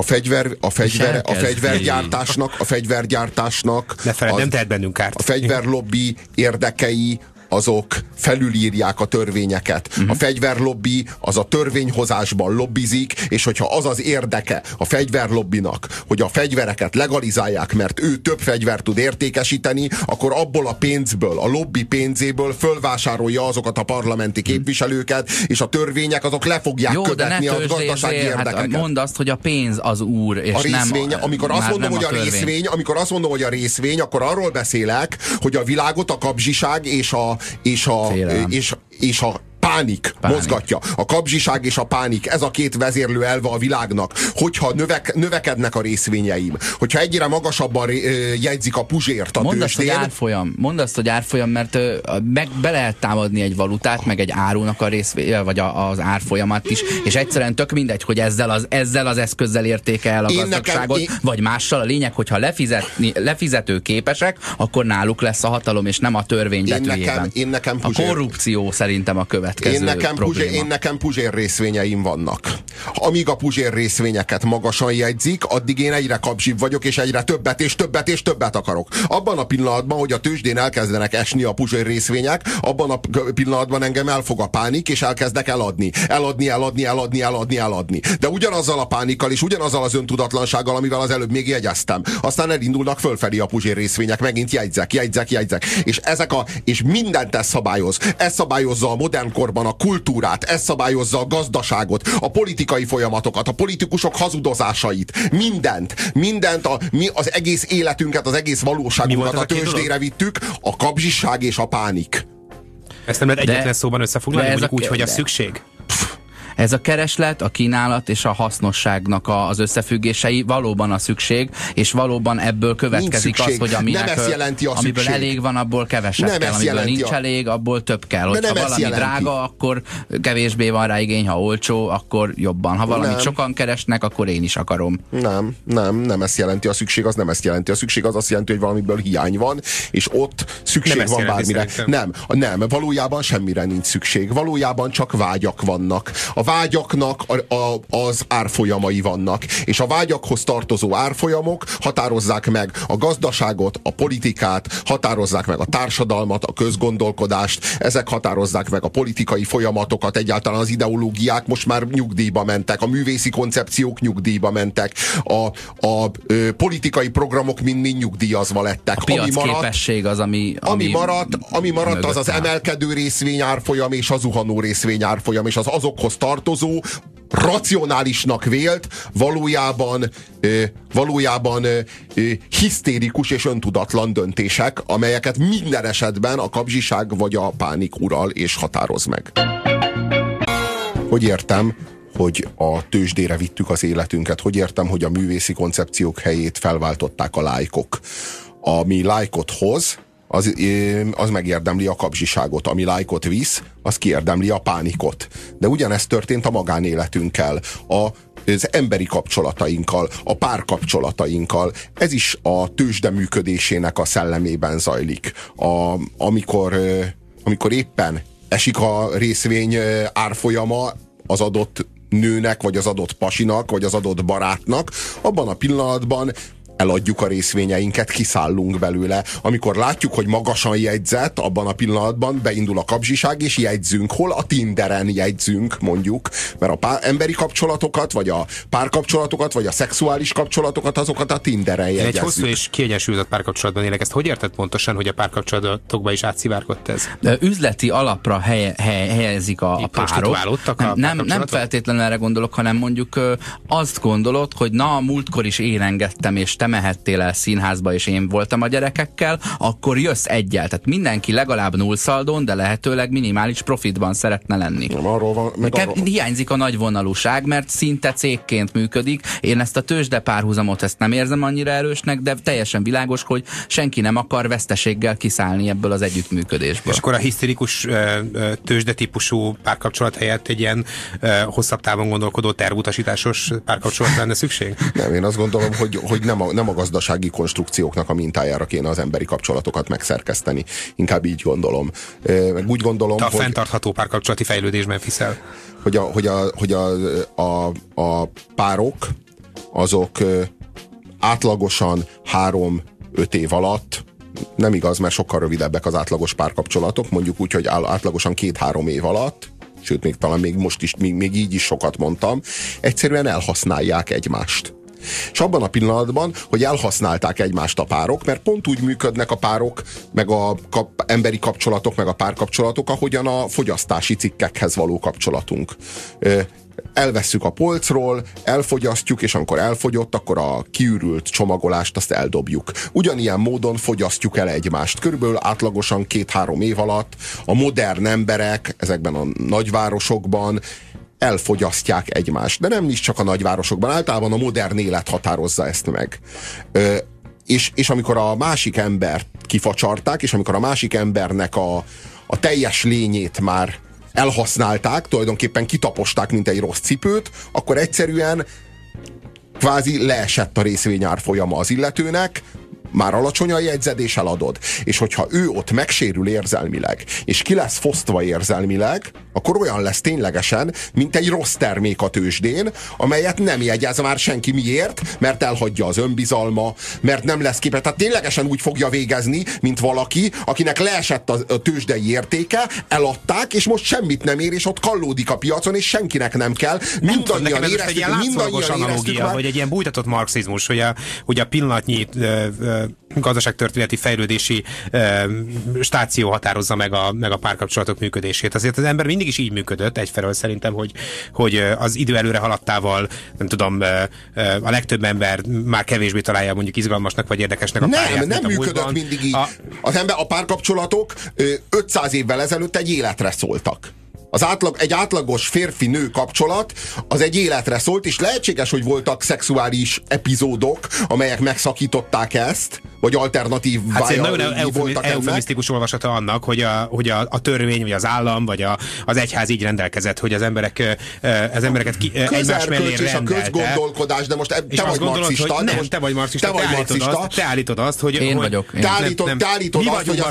fegyvergyártásnak nem tehet bennünk kárt. A fegyverlobbi érdekei azok felülírják a törvényeket. A fegyverlobbi az a törvényhozásban lobbizik, és hogyha az az érdeke a fegyverlobbinak, hogy a fegyvereket legalizálják, mert ő több fegyvert tud értékesíteni, akkor abból a pénzből, a lobby pénzéből fölvásárolja azokat a parlamenti képviselőket, és a törvények azok le fogják követni a gazdasági érdekeket. Hát mondd azt, hogy a pénz az úr, és a részvény, nem amikor azt mondom, hogy a részvény, akkor arról beszélek, hogy a világot a kapzsiság és a pánik mozgatja. A kapzsiság és a pánik, ez a két vezérlő elve a világnak. Hogyha növekednek a részvényeim, hogyha egyre magasabban jegyzik a Puzsért a tőzsdén. Mondd azt, hogy árfolyam, mert be lehet támadni egy valutát, meg egy árunak a vagy az árfolyamat is, és egyszerűen tök mindegy, hogy ezzel az eszközzel értéke el a gazdagságot, vagy mással. A lényeg, hogyha lefizető képesek, akkor náluk lesz a hatalom, és nem a törvény betűjében. A korrupció szerintem a következő. Én nekem Puzsér részvényeim vannak. Amíg a Puzsér részvényeket magasan jegyzik, addig én egyre kapzsibb vagyok, és egyre többet és többet és többet akarok. Abban a pillanatban, hogy a tőzsdén elkezdenek esni a Puzsér részvények, abban a pillanatban engem elfog a pánik, és elkezdek eladni. De ugyanazzal a pánikkal és ugyanazzal az öntudatlansággal, amivel az előbb még jegyeztem. Aztán elindulnak fölfelé a Puzsér részvények, megint jegyzek. És mindent ez szabályoz. Ez szabályozza a modern korban a kultúrát, ez szabályozza a gazdaságot, a politikai folyamatokat, a politikusok hazudozásait, mindent, mi az egész életünket, az egész valóságunkat a tőzsdére vittük, a kapzsiság és a pánik. Ezt nem lehet egyetlen szóban összefoglalni, mondjuk úgy, hogy a szükség? Ez a kereslet, a kínálat és a hasznosságnak az összefüggései valóban a szükség, és valóban ebből következik az, hogy amiből elég van, abból kevesebb kell, amiből nincs elég, abból több kell. Hogyha valami drága, akkor kevésbé van rá igény, ha olcsó, akkor jobban. Ha valamit sokan keresnek, akkor én is akarom. Nem ezt jelenti a szükség, az nem ezt jelenti. A szükség az azt jelenti, hogy valamiből hiány van, és ott szükség van bármire. Nem, valójában semmire nincs szükség. Valójában csak vágyak vannak. A vágyaknak az árfolyamai vannak. És a vágyakhoz tartozó árfolyamok határozzák meg a gazdaságot, a politikát, határozzák meg a társadalmat, a közgondolkodást, ezek határozzák meg a politikai folyamatokat, egyáltalán az ideológiák most már nyugdíjba mentek, a művészi koncepciók nyugdíjba mentek, a politikai programok mind nyugdíjazva lettek. A piacképesség az, ami maradt, az az emelkedő részvényárfolyam és a zuhanó részvényárfolyam, és az azokhoz tartozó, racionálisnak vélt, valójában hisztérikus és öntudatlan döntések, amelyeket minden esetben a kapzsiság vagy a pánik ural és határoz meg. Hogy értem, hogy a tőzsdére vittük az életünket? Hogy értem, hogy a művészi koncepciók helyét felváltották a lájkok? Ami lájkot hoz, az megérdemli a kapzsiságot. Ami lájkot visz, az kiérdemli a pánikot. De ugyanezt történt a magánéletünkkel, az emberi kapcsolatainkkal, a párkapcsolatainkkal. Ez is a tőzsde működésének a szellemében zajlik. Amikor éppen esik a részvény árfolyama az adott nőnek, vagy az adott pasinak, vagy az adott barátnak, abban a pillanatban eladjuk a részvényeinket, kiszállunk belőle. Amikor látjuk, hogy magasan jegyzett, abban a pillanatban beindul a kapzsiság, és jegyzünk. Hol? A Tinderen jegyzünk, mondjuk. Mert emberi kapcsolatokat, vagy a párkapcsolatokat, vagy a szexuális kapcsolatokat, azokat a Tinderen jegyezzük. Egy hosszú és kiegyensúlyozott párkapcsolatban élek. Ezt hogy érted pontosan, hogy a párkapcsolatokban is átszivárgott ez? De üzleti alapra helyezik a párok. Nem feltétlenül erre gondolok, hanem mondjuk azt gondolod, hogy na, múltkor is én engedtem, és te mehettél el színházba, és én voltam a gyerekekkel, akkor jössz egyel. Tehát mindenki legalább nullszaldón, de lehetőleg minimális profitban szeretne lenni. Hiányzik a nagyvonalúság, mert szinte cégként működik. Én ezt a tőzsde párhuzamot ezt nem érzem annyira erősnek, de teljesen világos, hogy senki nem akar veszteséggel kiszállni ebből az együttműködésből. És akkor a hiszterikus tőzsde típusú párkapcsolat helyett egy ilyen hosszabb távon gondolkodó tervutasításos párkapcsolat lenne szükség? Nem, én azt gondolom, hogy nem a gazdasági konstrukcióknak a mintájára kéne az emberi kapcsolatokat megszerkeszteni. Inkább így gondolom. Meg úgy gondolom, hogy... a fenntartható párkapcsolati fejlődésben hiszel. Hogy a párok azok átlagosan 3-5 év alatt, nem igaz, mert sokkal rövidebbek az átlagos párkapcsolatok, mondjuk úgy, hogy átlagosan 2-3 év alatt, sőt, még talán még most is, még így is sokat mondtam, egyszerűen elhasználják egymást. És abban a pillanatban, hogy elhasználták egymást a párok, mert pont úgy működnek a párok, meg a emberi kapcsolatok, meg a párkapcsolatok, ahogyan a fogyasztási cikkekhez való kapcsolatunk. Elvesszük a polcról, elfogyasztjuk, és amikor elfogyott, akkor a kiürült csomagolást azt eldobjuk. Ugyanilyen módon fogyasztjuk el egymást. Körülbelül átlagosan 2-3 év alatt a modern emberek ezekben a nagyvárosokban elfogyasztják egymást. De nem is csak a nagyvárosokban, általában a modern élet határozza ezt meg. És amikor a másik embert kifacsarták, és amikor a másik embernek a teljes lényét már elhasználták, tulajdonképpen kitaposták, mint egy rossz cipőt, akkor egyszerűen kvázi leesett a részvényárfolyama az illetőnek, már alacsony a jegyzedés, eladod. És hogyha ő ott megsérül érzelmileg, és ki lesz fosztva érzelmileg, akkor olyan lesz ténylegesen, mint egy rossz termék a tőzsdén, amelyet nem jegyez már senki. Miért? Mert elhagyja az önbizalma, mert nem lesz képes. Tehát ténylegesen úgy fogja végezni, mint valaki, akinek leesett a tőzsdei értéke, eladták, és most semmit nem ér, és ott kallódik a piacon, és senkinek nem kell. Mindannyian éreztük már. Vagy egy ilyen bújtatott marxizmus, hogy a pillanatnyi gazdaságtörténeti fejlődési stáció határozza meg a párkapcsolatok működését. Azért az ember mindig is így működött, egyfelől szerintem, hogy az idő előre haladtával, nem tudom, a legtöbb ember már kevésbé találja mondjuk izgalmasnak vagy érdekesnek a párját. Nem működött mindig így. A párkapcsolatok 500 évvel ezelőtt egy életre szóltak. Egy átlagos férfi-nő kapcsolat az egy életre szólt, és lehetséges, hogy voltak szexuális epizódok, amelyek megszakították ezt, vagy alternatívája nagyon eufemisztikus olvasata annak, hogy a törvény, vagy az állam, vagy az egyház így rendelkezett, hogy az embereket egymás mellé rendelte. A közgondolkodás, de most te vagy marxista. Te vagy marxista. Te állítod azt, hogy... Én vagyok. Te állítod azt, hogy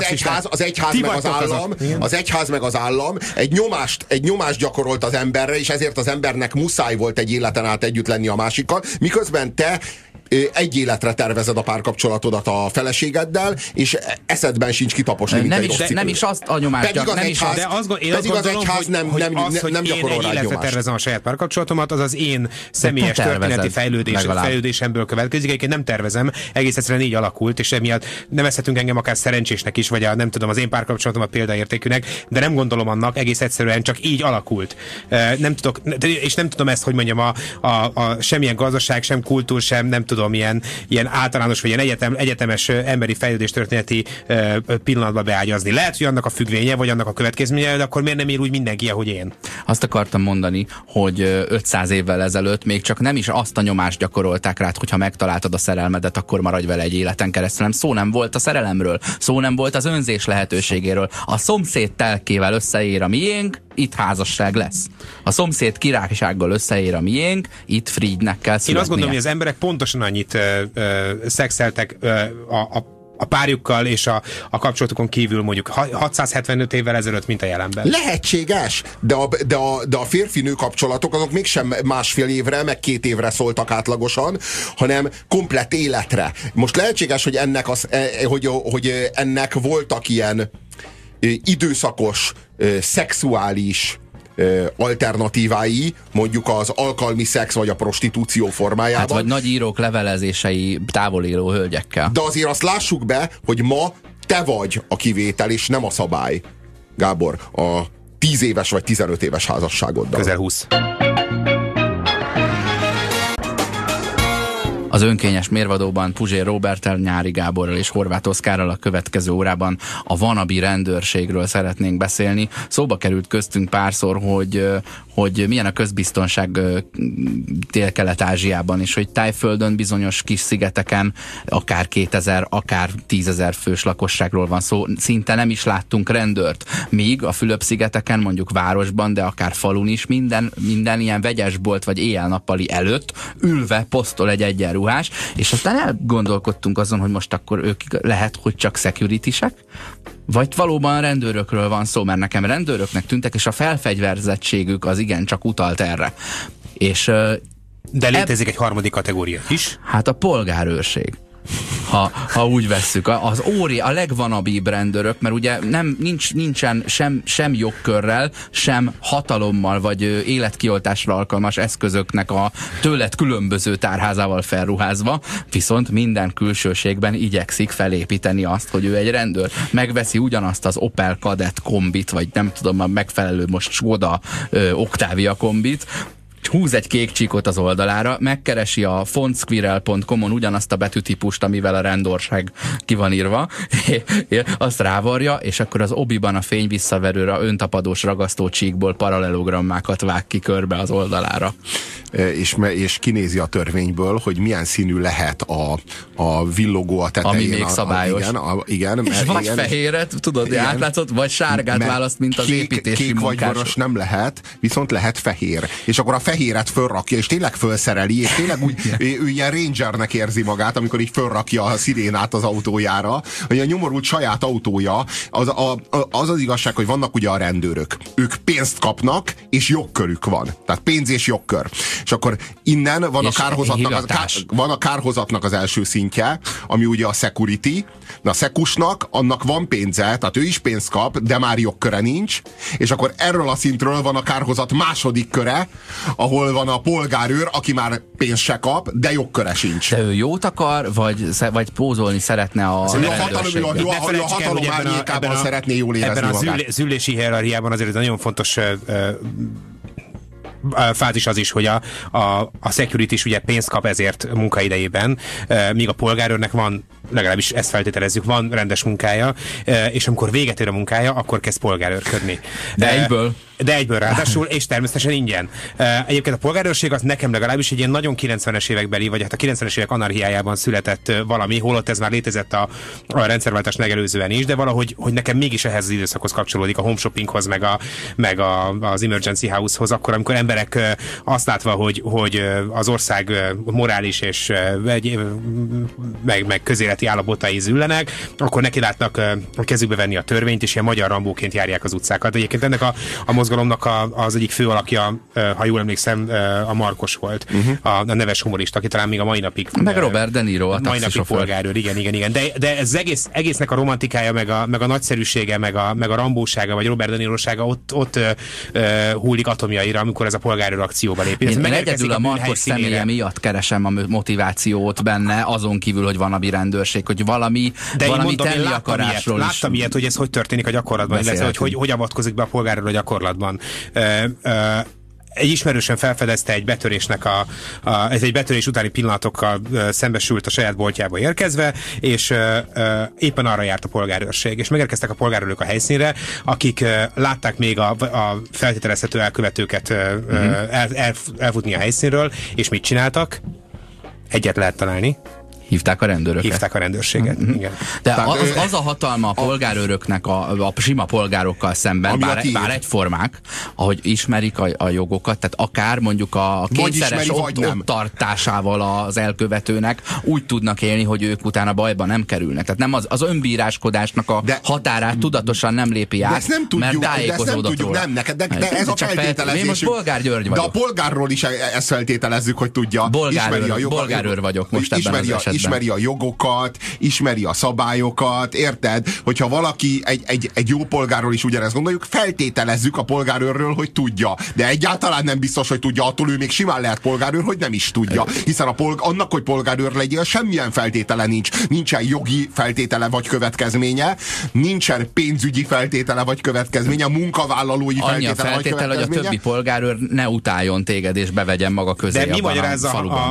az egyház meg az állam egy nyomást gyakorolt az emberre, és ezért az embernek muszáj volt egy életen át együtt lenni a másikkal, miközben te egy életre tervezed a párkapcsolatodat a feleségeddel, és eszedben sincs kitaposni. Nem is azt a nyomást. Pedig az egyház nem gyakorol rá nyomást. Tervezem a saját párkapcsolatomat, az az én személyes történeti fejlődésemből következik. Egyébként nem tervezem, egész egyszerűen így alakult, és emiatt nevezhetünk engem akár szerencsésnek is, vagy az én párkapcsolatomat példaértékűnek, de nem gondolom annak, egész egyszerűen csak így alakult. Nem tudom ezt, hogy mondjam, a semmilyen gazdaság, sem kultúr, sem nem tudom, ilyen általános vagy ilyen egyetemes emberi fejlődés történeti pillanatba beágyazni. Lehet, hogy annak a függvénye, vagy annak a következménye, de akkor miért nem ér úgy mindenki, ahogy én? Azt akartam mondani, hogy 500 évvel ezelőtt még csak nem is azt a nyomást gyakorolták rád, hogyha megtaláltad a szerelmedet, akkor maradj vele egy életen keresztül, nem szó nem volt a szerelemről, szó nem volt az önzés lehetőségéről. A szomszéd telkével összeér a miénk, itt házasság lesz. A szomszéd királysággal összeér a miénk, itt Frigynek kell születnie. Én azt gondolom, hogy az emberek pontosan annyit szexeltek a párjukkal és a kapcsolatukon kívül mondjuk 675 évvel ezelőtt, mint a jelenben. Lehetséges, de a férfi-nő kapcsolatok azok mégsem másfél évre, meg 2 évre szóltak átlagosan, hanem komplett életre. Most lehetséges, hogy ennek voltak ilyen időszakos, szexuális alternatívái, mondjuk az alkalmi szex vagy a prostitúció formájában. Hát vagy nagy írók levelezései távoléló hölgyekkel. De azért azt lássuk be, hogy ma te vagy a kivétel, és nem a szabály. Gábor, a 10 éves vagy 15 éves házasságoddal. Közel 20. Az önkényes mérvadóban Puzsér Róberttel, Nyári Gáborral és Horváth Oszkárral a következő órában a wannabe rendőrségről szeretnénk beszélni. Szóba került köztünk párszor, hogy milyen a közbiztonság Dél-Kelet-Ázsiában, és hogy Tájföldön bizonyos kis szigeteken akár 2000, akár 10 000 fős lakosságról van szó. Szinte nem is láttunk rendőrt. Míg a Fülöp-szigeteken, mondjuk városban, de akár falun is minden ilyen vegyesbolt vagy éjjel-nappali előtt ülve posztol egy egyenruhás, és aztán elgondolkodtunk azon, hogy most akkor ők lehet, hogy csak security-sek, vagy valóban rendőrökről van szó, mert nekem rendőröknek tűntek, és a felfegyverzettségük az igencsak utalt erre. És, de létezik egy harmadik kategória is? Hát a polgárőrség. Ha úgy vesszük, a legvanabibb rendőrök, mert ugye nincsen sem jogkörrel, sem hatalommal, vagy életkioltásra alkalmas eszközöknek a tőled különböző tárházával felruházva, viszont minden külsőségben igyekszik felépíteni azt, hogy ő egy rendőr. Megveszi ugyanazt az Opel Kadett kombit, vagy nem tudom, a megfelelő most Skoda Octavia kombit, húz egy kék csíkot az oldalára, megkeresi a fontsquirrel.com-on ugyanazt a betűtípust, amivel a rendőrság ki van írva, azt rávarja, és akkor az obiban a fényvisszaverőre öntapadós ragasztó csíkból paralelogrammákat vág ki körbe az oldalára. És kinézi a törvényből, hogy milyen színű lehet a villogó a tetején. Ami még szabályos. Igen, és vagy fehéret, tudod, átlátszott, vagy sárgát választ, mint az építési kék munkás. Vagy vörös nem lehet, viszont lehet fehér. És akkor a fehéret fölrakja, és tényleg fölszereli, és tényleg úgy ő ilyen rangernek érzi magát, amikor így fölrakja a szirénát az autójára, hogy a nyomorult saját autója, az igazság, hogy vannak ugye a rendőrök. Ők pénzt kapnak, és jogkörük van. Tehát pénz és jogkör. És akkor innen van a kárhozatnak az első szintje, ami ugye a security. Na, a szekusnak, annak van pénze, tehát ő is pénzt kap, de már jogköre nincs. És akkor erről a szintről van a kárhozat második köre, ahol van a polgárőr, aki már pénzt se kap, de jogköre sincs. De ő jót akar, vagy pózolni szeretne a rendőrségben? A hatalom árnyékában szeretné jól érezni magát. Ebben az ülési hierarchiában azért nagyon fontos fázis az is, hogy a security is ugye pénzt kap ezért munkaidejében, míg a polgárőrnek van legalábbis ezt feltételezzük, van rendes munkája, és amikor véget ér a munkája, akkor kezd polgárőrködni. De egyből ráadásul, és természetesen ingyen. Egyébként a polgárőrség az nekem legalábbis egy ilyen nagyon 90-es évekbeli, vagy hát a 90-es évek anarchiájában született valami, holott ez már létezett a rendszerváltást megelőzően is, de valahogy hogy nekem mégis ehhez az időszakhoz kapcsolódik, a home shoppinghoz, meg az emergency house-hoz, akkor, amikor emberek azt látva, hogy az ország morális és meg közéleti állapotai züllenek, akkor neki látnak a kezükbe venni a törvényt, és ilyen magyar Rambóként járják az utcákat. Egyébként ennek a mozgalomnak az egyik fő alakja, ha jól emlékszem, a Markos volt, a neves humorista, aki talán még a mai napig... Meg Robert De Niro, a mai napig polgárőr, igen. De ez egésznek a romantikája, meg a nagyszerűsége, meg a rambósága, vagy Robert De Nirosága ott hullik atomjaira, amikor ez a polgárőr akcióba lép. Én egyedül a Markos személye miatt keresem a motivációt benne, azon kívül, hogy van a rendőrség, hogy valami tenni akarásról is. Láttam ilyet, hogy ez hogy történik a gyakorlatban, illetve hogy avatkozik be a polgárőr a gyakorlatban. Egy ismerősen felfedezte egy betörésnek ez egy betörés utáni pillanatokkal szembesült a saját boltjába érkezve, és éppen arra járt a polgárőrség. És megérkeztek a polgárőrök a helyszínre, akik látták még a feltételezhető elkövetőket elfutni a helyszínről, és mit csináltak? Egyet lehet találni. Hívták a rendőröket. Hívták a rendőrséget, igen. De az a hatalma a polgárőröknek a sima polgárokkal szemben, bár egyformák, ahogy ismerik a jogokat, tehát akár mondjuk a kényszeres ott tartásával az elkövetőnek úgy tudnak élni, hogy ők utána bajba nem kerülnek. Tehát nem az önbíráskodásnak a határát tudatosan nem lépi át, mert tájékozódott róla. De ez a feltételezésük. Én most Bolgár György vagyok. De a polgárról is ezt feltételezzük, hogy tudja. Bolgárőr vagyok most ebben az esetben. Ismeri a jogokat, ismeri a szabályokat, érted? Hogyha valaki egy jó polgárról is ugyanezt gondoljuk, feltételezzük a polgárőrről, hogy tudja. De egyáltalán nem biztos, hogy tudja, attól ő még simán lehet polgárőr, hogy nem is tudja. Hiszen annak, hogy polgárőr legyél, semmilyen feltétele nincs. Nincsen jogi feltétele vagy következménye, nincsen pénzügyi feltétele vagy következménye, munkavállalói feltétele vagy következménye. Hogy a többi polgárőr ne utáljon téged és bevegyen maga közé. De mi magyarázza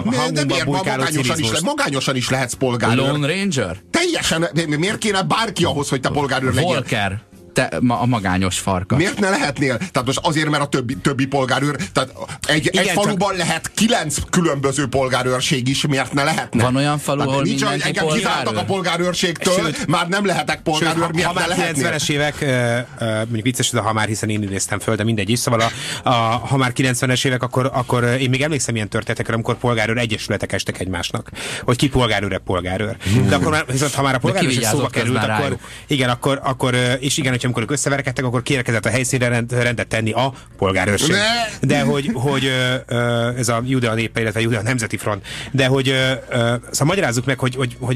magányosan is lehetsz polgárőr. Lone Ranger? Teljesen, miért kéne bárki ahhoz, hogy te polgárőr legyél? Volker. A magányos farka. Miért ne lehetnél? Tehát most azért, mert a többi polgárőr, tehát egy faluban lehet 9 különböző polgárőrség is, miért ne lehetne? Van olyan falu, ahol mindenki engem kizártak a polgárőrségtől, sőt, már nem lehetek polgárőr, miért ne lehetnél? 90-es évek, mondjuk vicces, de ha már, hiszen én idéztem föl, de mindegy is, szóval ha már 90-es évek, akkor én még emlékszem ilyen történetekre, amikor polgárőr egyesületek estek egymásnak, hogy ki polgárőr, polgárőr. De akkor már, viszont ha már a polgárőrség szóba került, akkor és igen, amikor ők összeverekedtek, akkor kérkezett a helyszínre rendet tenni a polgárőrség. De hogy ez a Judea népe, illetve a Judea Nemzeti Front. De hogy szóval magyarázzuk meg,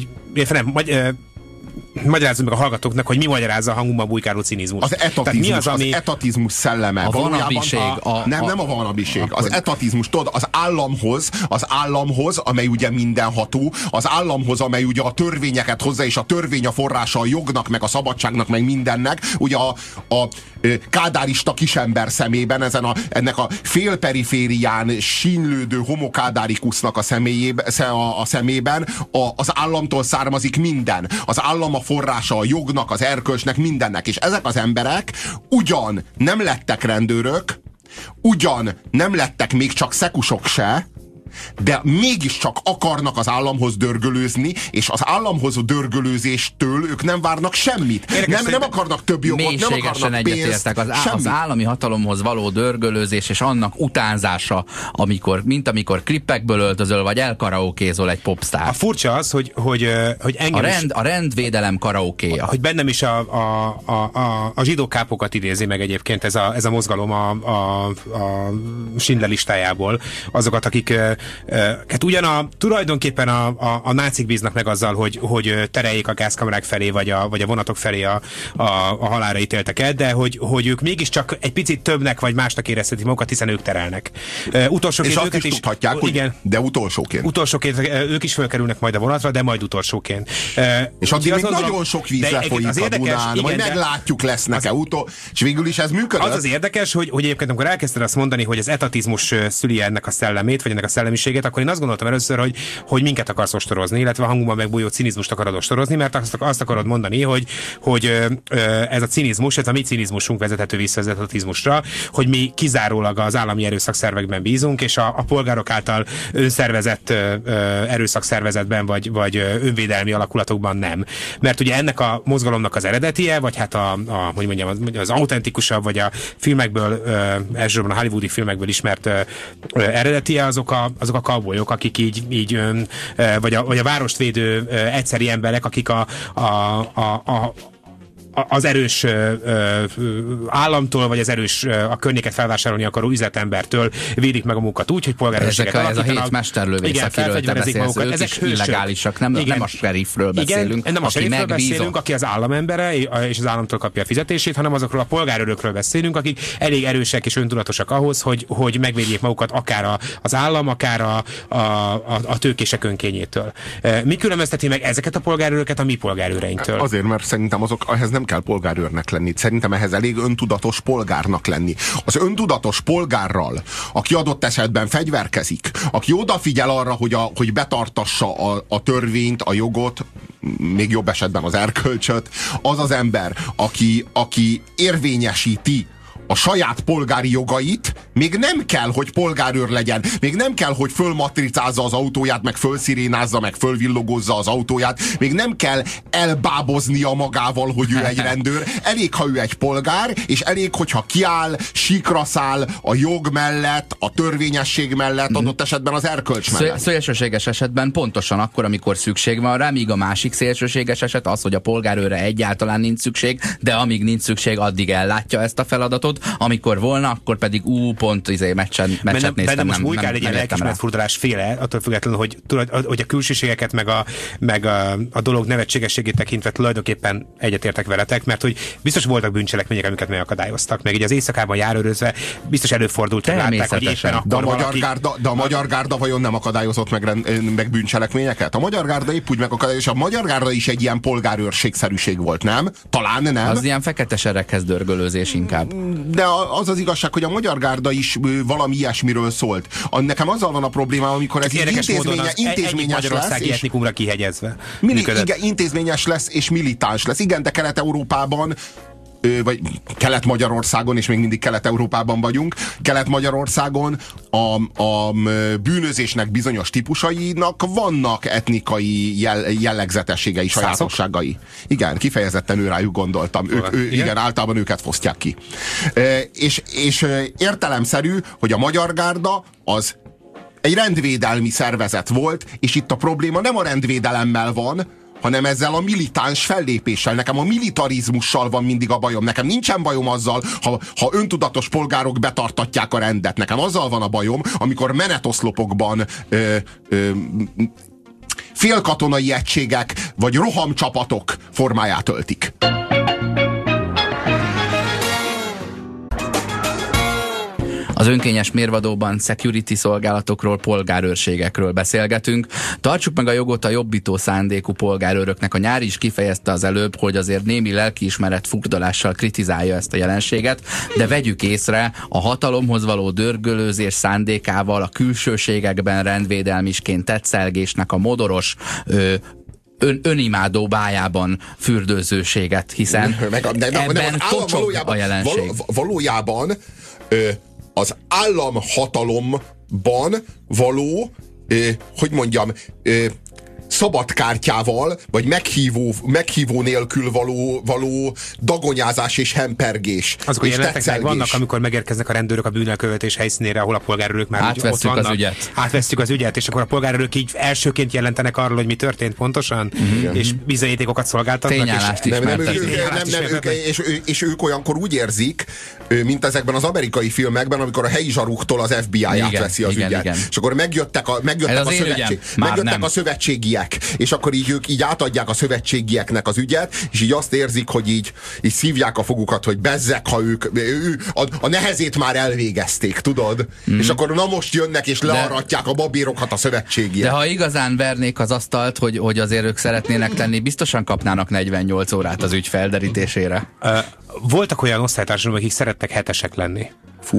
magyarázzuk meg a hallgatóknak, hogy mi magyarázza a hangunkban bujkáló cinizmus. Az etatizmus, az etatizmus szelleme. A vanabiség. Nem a vanabiség. Az etatizmus, tudod, az államhoz, amely ugye mindenható, az államhoz, amely ugye a törvényeket hozza, és a törvény a forrása a jognak, meg a szabadságnak, meg mindennek, ugye a kádárista kisember szemében, ennek a félperiférián sínlődő homokádárikusnak a szemében az államtól származik minden. Az állam a forrása a jognak, az erkölcsnek, mindennek. És ezek az emberek ugyan nem lettek rendőrök, ugyan nem lettek még csak szekusok se, de mégiscsak akarnak az államhoz dörgölőzni, és az államhoz dörgölőzéstől ők nem várnak semmit. Nem akarnak több jogot, nem akarnak pénzt, az állami hatalomhoz való dörgölőzés és annak utánzása, amikor klippekből öltözöl, vagy elkaraokézol egy popstar. A furcsa az, hogy engem a rendvédelem karaokéja. Hogy bennem is a zsidó kápokat idézi meg egyébként ez a mozgalom a Schindler listájából. Azokat, akik hát tulajdonképpen a nácik bíznak meg azzal, hogy tereljék a gázkamerák felé, vagy a vonatok felé a halálra ítélteket, de hogy ők mégiscsak egy picit többnek vagy másnak érezhetik magukat, hiszen ők terelnek. Utolsóként és őket is tudhatják, igen, de utolsóként. Utolsóként ők is felkerülnek majd a vonatra, de majd utolsóként. És addig még nagyon sok víz lefolyik a Dunán, majd meglátjuk, lesznek-e és végül is ez működött. Az érdekes, hogy egyébként amikor elkezdted azt mondani, hogy az etatizmus szüli ennek a szellemét, vagy ennek a szellemiségét, akkor én azt gondoltam először, hogy minket akarsz ostorozni, illetve a hangunkban megbújó cinizmust akarod ostorozni, mert azt akarod mondani, hogy ez a cinizmus, ez a mi cinizmusunk vezethető vissza az etatizmusra, hogy mi kizárólag az állami erőszakszervekben bízunk, és a polgárok által önszervezett erőszakszervezetben vagy önvédelmi alakulatokban nem. Mert ugye ennek a mozgalomnak az eredetie, vagy hát hogy mondjam, az autentikusabb, vagy a filmekből, elsősorban a hollywoodi filmekből ismert eredetie, azok a cowboyok, akik így vagy a várost védő egyszeri emberek, akik az erős államtól, vagy az erős a környéket felvásárolni akaró üzletembertől védik meg a magukat úgy, hogy polgárőrséget alakítanak. Ez a 7 mesterlövész, akiről te beszélsz, ők is illegálisak, nem a sheriffről beszélünk, nem a sheriffről beszélünk, aki az államembere, és az államtól kapja a fizetését, hanem azokról a polgárőrökről beszélünk, akik elég erősek és öntudatosak ahhoz, hogy megvédjék magukat akár az állam, akár a tőkések önkényétől. Mi különbözteti meg ezeket a polgárőröket a mi polgárőreinktől? Azért, mert szerintem ehhez nem kell polgárőrnek lenni. Szerintem ehhez elég öntudatos polgárnak lenni. Az öntudatos polgárral, aki adott esetben fegyverkezik, aki odafigyel arra, hogy betartassa a törvényt, a jogot, még jobb esetben az erkölcsöt, az az ember, aki érvényesíti a saját polgári jogait, még nem kell, hogy polgárőr legyen, még nem kell, hogy fölmatricázza az autóját, meg fölszirénázza, meg fölvillogozza az autóját, még nem kell elbáboznia magával, hogy ő egy rendőr. Elég, ha ő egy polgár, és elég, hogyha kiáll, síkra száll a jog mellett, a törvényesség mellett, adott esetben az erkölcs mellett. Szélsőséges esetben pontosan akkor, amikor szükség van rá, míg a másik szélsőséges eset az, hogy a polgárőrre egyáltalán nincs szükség, de amíg nincs szükség, addig ellátja ezt a feladatot. Amikor volna, akkor pedig meccset néztem. De most múlkál egy ilyen lelkismeretfurdalás féle, attól függetlenül, hogy a külsőségeket meg a dolog nevetségességét tekintve tulajdonképpen egyetértek veletek, mert hogy biztos voltak bűncselekmények, amiket megakadályoztak. Meg így az éjszakában járőrözve biztos előfordult, hogy látták, hogy éppen akkor de a magyar gárda vajon nem akadályozott meg bűncselekményeket? A magyar gárda épp úgy megakadályozza. A magyar gárda is egy ilyen polgárőrségszerűség volt, nem? Talán nem. Az ilyen fekete sereghez dörgölőzés inkább. De az igazság, hogy a magyar gárda is valami ilyesmiről szólt. Nekem azzal van a problémám, amikor ez intézményes lesz. És etnikumra kihegyezve. Igen, intézményes lesz és militáns lesz. Igen, de Kelet-Európában vagy Kelet-Magyarországon, és még mindig Kelet-Európában vagyunk, Kelet-Magyarországon a bűnözésnek bizonyos típusainak vannak etnikai jellegzetességei, sajátosságai. Igen, kifejezetten rájuk gondoltam. Igen, általában őket fosztják ki. És értelemszerű, hogy a magyar gárda az egy rendvédelmi szervezet volt, és itt a probléma nem a rendvédelemmel van, hanem ezzel a militáns fellépéssel. Nekem a militarizmussal van mindig a bajom. Nekem nincsen bajom azzal, ha öntudatos polgárok betartatják a rendet. Nekem azzal van a bajom, amikor menetoszlopokban félkatonai egységek vagy rohamcsapatok formáját öltik. Az önkényes mérvadóban security szolgálatokról, polgárőrségekről beszélgetünk. Tartsuk meg a jogot a jobbító szándékú polgárőröknek. A Nyár is kifejezte az előbb, hogy azért némi lelkiismeret furdalással kritizálja ezt a jelenséget, de vegyük észre, a hatalomhoz való dörgölőzés szándékával, a külsőségekben rendvédelmisként tetszelgésnek a modoros önimádó bájában fürdőzőséget, hiszen ebben tocsog a jelenség. Valójában az államhatalomban való, hogy mondjam, szabadkártyával, vagy meghívó nélkül való dagonyázás és hempergés. Azok a jelenetek meg vannak, amikor megérkeznek a rendőrök a bűnelkövetés helyszínére, ahol a polgárőrök már ott vannak. Az ügyet. Átvesztjük az ügyet, és akkor a polgárőrök így elsőként jelentenek arról, hogy mi történt pontosan, és bizonyítékokat szolgáltatnak. Tényállást és ők olyankor úgy érzik, mint ezekben az amerikai filmekben, amikor a helyi zsarúktól az FBI átveszi az ügyet. Igen. És akkor megjöttek a szövetségiek, és akkor így ők így átadják a szövetségieknek az ügyet, és így azt érzik, hogy így szívják a fogukat, hogy bezzek, ha ők a nehezét már elvégezték, tudod? És akkor na most jönnek és learatják a babérokat a szövetségiek. De ha igazán vernék az asztalt, hogy azért ők szeretnének tenni, biztosan kapnának 48 órát az ügy felderítésére. Voltak olyan osztálytársaim, akik szerettek hetesek lenni. Fúj.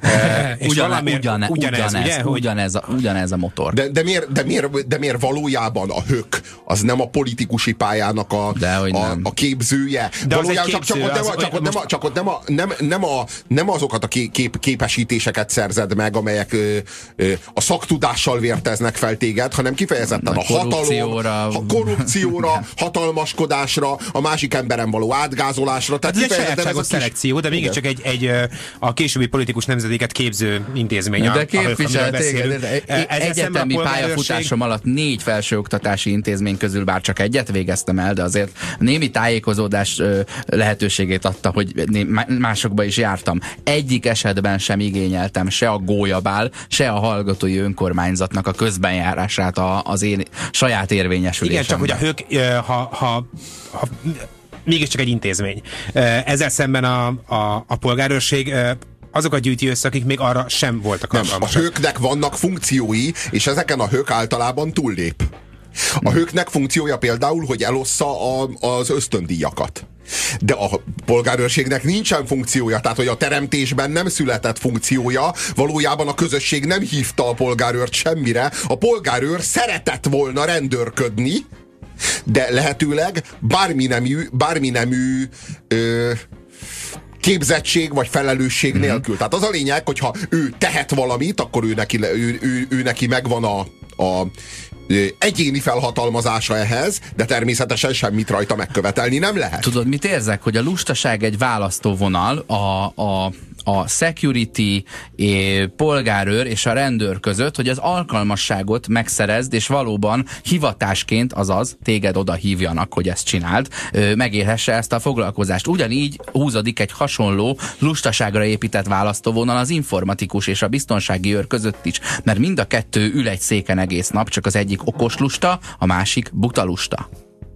Ugyanez a motor. De miért valójában a hök az nem a politikusi pályának a képzője? De valójában csak ott nem azokat a képesítéseket szerzed meg, amelyek a szaktudással vérteznek fel téged, hanem kifejezetten a hatalomra, a korrupcióra, hatalmaskodásra, a másik emberen való átgázolásra. Tehát ez egy sajátságos szelekció, de mégiscsak a későbbi politikus nemzedéket képző intézmény. De képvisel téged. Egyetemi pályafutásom alatt 4 felsőoktatási intézmény közül bár csak egyet végeztem el, de azért némi tájékozódás lehetőségét adta, hogy másokba is jártam. Egyik esetben sem igényeltem se a gólyabál, se a hallgatói önkormányzatnak a közbenjárását az én saját érvényesülésemben. Igen, csak hogy a hők, ha mégiscsak egy intézmény. Ezzel szemben a polgárőrség azokat gyűjti össze, akik még arra sem voltak alkalmasak. A hőknek vannak funkciói, és ezeken a hők általában túllép. A hőknek funkciója például, hogy elossza az ösztöndíjakat. De a polgárőrségnek nincsen funkciója, tehát hogy a teremtésben nem született funkciója, valójában a közösség nem hívta a polgárőrt semmire, a polgárőr szeretett volna rendőrködni, de lehetőleg bármi nemű képzettség vagy felelősség nélkül. Tehát az a lényeg, hogyha ő tehet valamit, akkor ő neki megvan a egyéni felhatalmazása ehhez, de természetesen semmit rajta megkövetelni nem lehet. Tudod, mit érzek? Hogy a lustaság egy választóvonal a security, polgárőr és a rendőr között, hogy az alkalmasságot megszerezd, és valóban hivatásként, azaz téged oda hívjanak, hogy ezt csináld, megélhesse ezt a foglalkozást. Ugyanígy húzódik egy hasonló lustaságra épített választóvonal az informatikus és a biztonsági őr között is, mert mind a kettő ül egy széken egész nap, csak az egyik okos lusta, a másik buta lusta.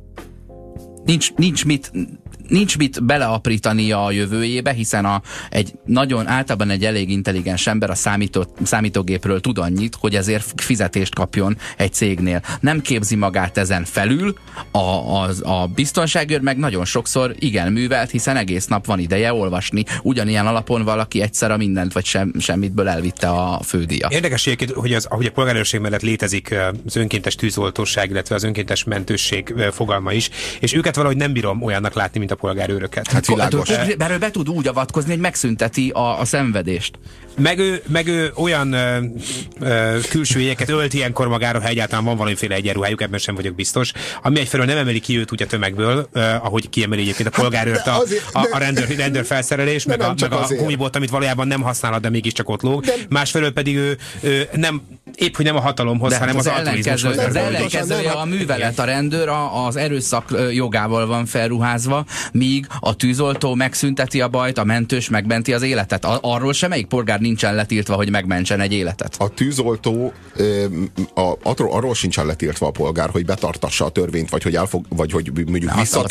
Nincs mit beleaprítania a jövőjébe, hiszen általában egy elég intelligens ember a számítógépről tud annyit, hogy ezért fizetést kapjon egy cégnél. Nem képzi magát ezen felül, a biztonságőr meg nagyon sokszor igen művelt, hiszen egész nap van ideje olvasni. Ugyanilyen alapon valaki egyszer a mindent vagy semmitből elvitte a fődíjat. Érdekes, hogy ahogy a polgárőrség mellett létezik az önkéntes tűzoltóság, illetve az önkéntes mentősség fogalma is, és őket valahogy nem bírom olyannak látni, mint a polgárőröket. Hát világos. Mert be tud úgy avatkozni, hogy megszünteti a szenvedést. Meg ő olyan külső jegyeket ölt ilyenkor magára, ha egyáltalán van valamiféle egyenruhájuk, ebben sem vagyok biztos, ami egyfelől nem emeli ki őt úgy a tömegből, ahogy kiemeli egyébként a polgárőrt a rendőr felszerelés, meg a gumibot, amit valójában nem használhat, de mégiscsak ott lóg. Másfelől pedig ő nem, épp hogy nem a hatalomhoz, hanem az altruizmushoz. Az ellenkezője a művelet. A rendőr az erőszak jogával van felruházva, míg a tűzoltó megszünteti a bajt, a mentős megmenti az életet. Arról semmelyik polgár nincsen letiltva, hogy megmentsen egy életet. A tűzoltó arról sincsen letiltva a polgár, hogy betartassa a törvényt, vagy hogy mondjuk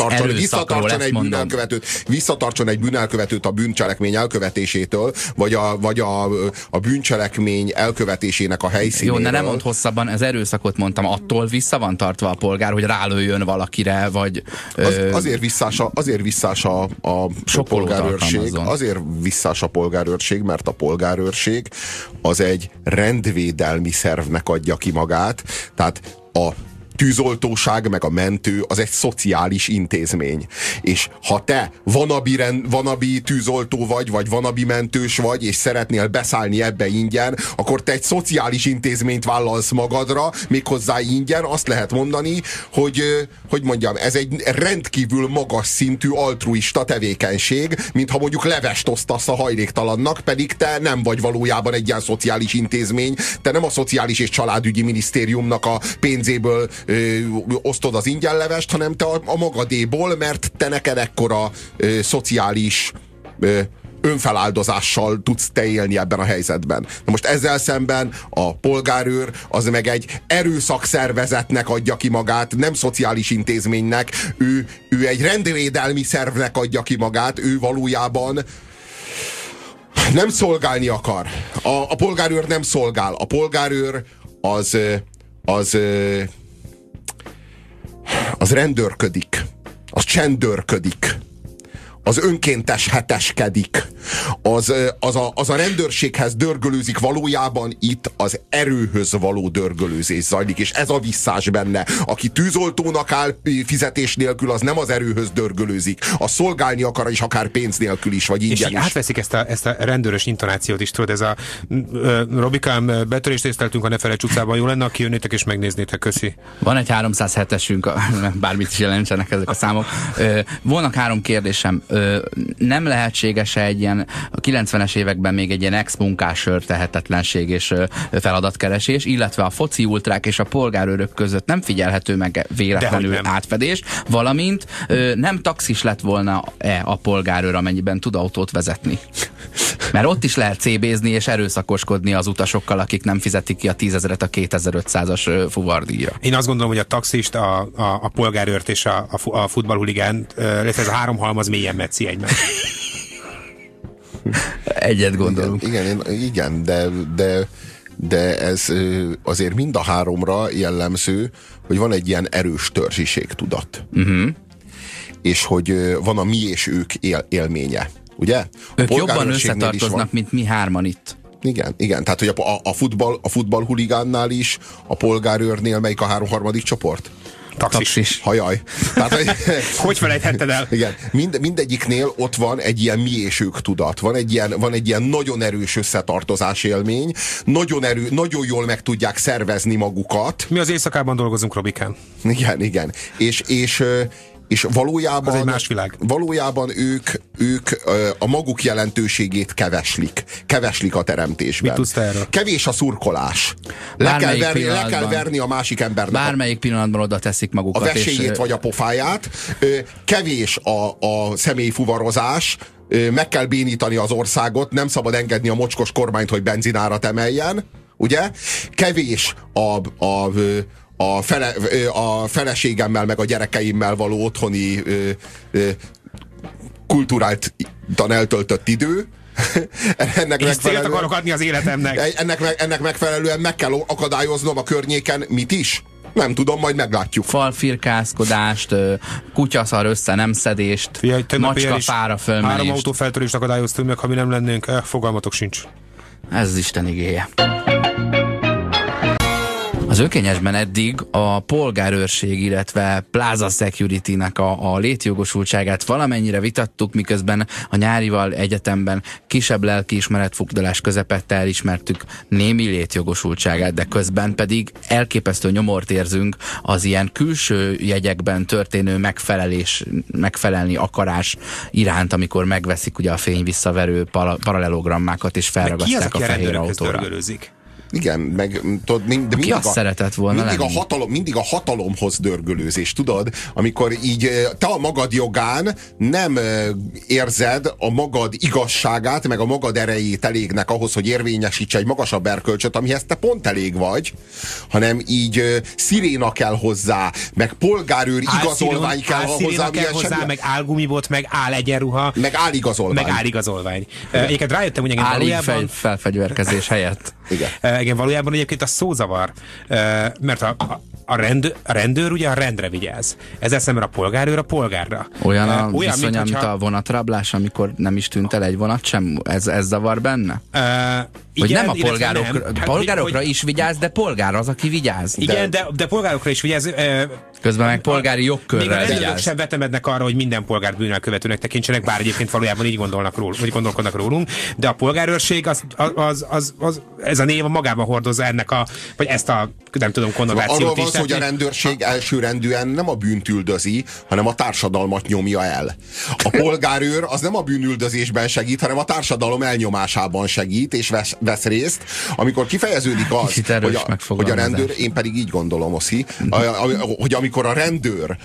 visszatartson egy bűnelkövetőt a bűncselekmény elkövetésétől, vagy a bűncselekmény elkövetésének a helyszínéről. Jó, nem mondd hosszabban, az erőszakot mondtam, attól vissza van tartva a polgár, hogy rálőjön valakire, vagy... Azért visszás a polgárőrség, mert a polgárőrség az egy rendvédelmi szervnek adja ki magát, tehát a tűzoltóság meg a mentő az egy szociális intézmény. És ha te vanabi tűzoltó vagy vanabi mentős vagy, és szeretnél beszállni ebbe ingyen, akkor te egy szociális intézményt vállalsz magadra, méghozzá ingyen. Azt lehet mondani, hogy mondjam, ez egy rendkívül magas szintű altruista tevékenység, mintha mondjuk levest osztasz a hajléktalannak, pedig te nem vagy valójában egy ilyen szociális intézmény, te nem a Szociális és Családügyi Minisztériumnak a pénzéből osztod az ingyenlevest, hanem te a magadéból, mert te neked ekkora szociális önfeláldozással tudsz te élni ebben a helyzetben. Na most ezzel szemben a polgárőr az meg egy erőszakszervezetnek adja ki magát, nem szociális intézménynek, ő egy rendvédelmi szervnek adja ki magát, ő valójában nem szolgálni akar. A polgárőr nem szolgál. A polgárőr az rendőrködik, az csendőrködik, az önkéntes heteskedik, az a rendőrséghez dörgölőzik, valójában itt az erőhöz való dörgölőzés zajlik, és ez a visszás benne. Aki tűzoltónak áll fizetés nélkül, az nem az erőhöz dörgölőzik. Az szolgálni akar, és akár pénz nélkül is, vagy ingyen is. És átveszik ezt a rendőrös intonációt is, tudod, ez a Robikám, betörést észleltünk a Nefelejts utcában, jó lenne, aki jönnétek és megnéznétek, köszi. Van egy 307-esünk, bármit is jelentsenek ezek a számok. Vannak 3 kérdésem. Nem lehetséges-e egy ilyen, a 90-es években még egy ilyen ex-munkás tehetetlenség és feladatkeresés, illetve a foci ultrák és a polgárőrök között nem figyelhető meg véletlenül átfedés, valamint nem taxis lett volna-e a polgárőr, amennyiben tud autót vezetni? Mert ott is lehet CB-zni és erőszakoskodni az utasokkal, akik nem fizetik ki a 10 000-et a 2500-as fuvardíjra. Én azt gondolom, hogy a taxist, a polgárőrt és a futballhuligán, ez a 3 halmaz mélyen metszi egymást. Egyet gondolunk. Igen, de ez azért mind a 3-ra jellemző, hogy van egy ilyen erős törzsiségtudat. És hogy van a mi és ők élménye. Ugye? Ők jobban összetartoznak, mint mi 3-an itt. Igen. Tehát, hogy a futballhuligánnál is, a polgárőrnél melyik a 3. csoport? Taxis. Hajaj. Tehát, hogy felejthetted el? Igen. Mindegyiknél ott van egy ilyen mi és ők tudat. Van egy ilyen nagyon erős összetartozás élmény. Nagyon jól meg tudják szervezni magukat. Mi az éjszakában dolgozunk, Robikán. Igen. És valójában, az egy más világ. Valójában ők a maguk jelentőségét keveslik a teremtésben. Mit tudsz te erről? Kevés a szurkolás. Le kell verni a másik embernek. Bármelyik pillanatban oda teszik magukat. A veséjét vagy a pofáját. Kevés a személyfuvarozás. Meg kell bénítani az országot. Nem szabad engedni a mocskos kormányt, hogy benzinárat emeljen. Ugye? Kevés a feleségemmel meg a gyerekeimmel való otthoni kulturáltan eltöltött idő. Ezt célt akarok adni az életemnek. Ennek megfelelően meg kell akadályoznom a környéken mit is? Nem tudom, majd meglátjuk. Falfirkászkodást, kutyaszar össze nem szedést, macska fára fölmenést. 3 autófeltörést akadályoztunk meg, ha mi nem lennénk. Fogalmatok sincs. Ez az Isten igéje. Az Ökényesben eddig a polgárőrség, illetve Plaza Security-nek a létjogosultságát valamennyire vitattuk, miközben a Nyárival egyetemben kisebb lelkiismeretfurdalás közepette elismertük némi létjogosultságát, de közben pedig elképesztő nyomort érzünk az ilyen külső jegyekben történő megfelelni akarás iránt, amikor megveszik ugye a fényvisszaverő paralelogrammákat és felragasztják a fehér autóra. Igen, de ki azt szeretett volna mindig a hatalomhoz dörgölőzés, tudod? Amikor így te a magad jogán nem érzed a magad igazságát, meg a magad erejét elégnek ahhoz, hogy érvényesíts egy magasabb erkölcsöt, amihez te pont elég vagy, hanem így sziréna kell hozzá, meg polgárőr igazolvány kell hozzá, meg álgumibot, meg álegyenruha, meg áligazolvány. Egyébként rájöttem, hogy valójában felfegyverkezés helyett. Igen, valójában egyébként a szózavar, mert a rendőr ugye a rendre vigyáz. Ezzel szemben a polgárőr a polgárra. Olyan viszonya, mint a vonatrablás, amikor nem is tűnt el egy vonat sem? Ez zavar benne? Hogy igen, nem a polgárokra is vigyáz, de polgár az, aki vigyáz. Igen, de polgárokra is vigyáz. Közben meg polgári jogkörrel vigyáz. Még a sem vetemednek arra, hogy minden polgár bűnelkövetőnek tekintsenek, bár egyébként valójában így gondolkodnak rólunk, de a polgárőrség ez a név magában hordozza ennek vagy ezt a, nem tudom, konnotációt arról van szó, hogy a rendőrség elsőrendűen nem a bűnt üldözi, hanem a társadalmat nyomja el. A polgárőr az nem a bűnüldözésben segít, hanem a társadalom elnyomásában segít, és vesz részt. Amikor kifejeződik az, hogy a rendőr, én pedig így gondolom, Oszi, hogy amikor a rendőr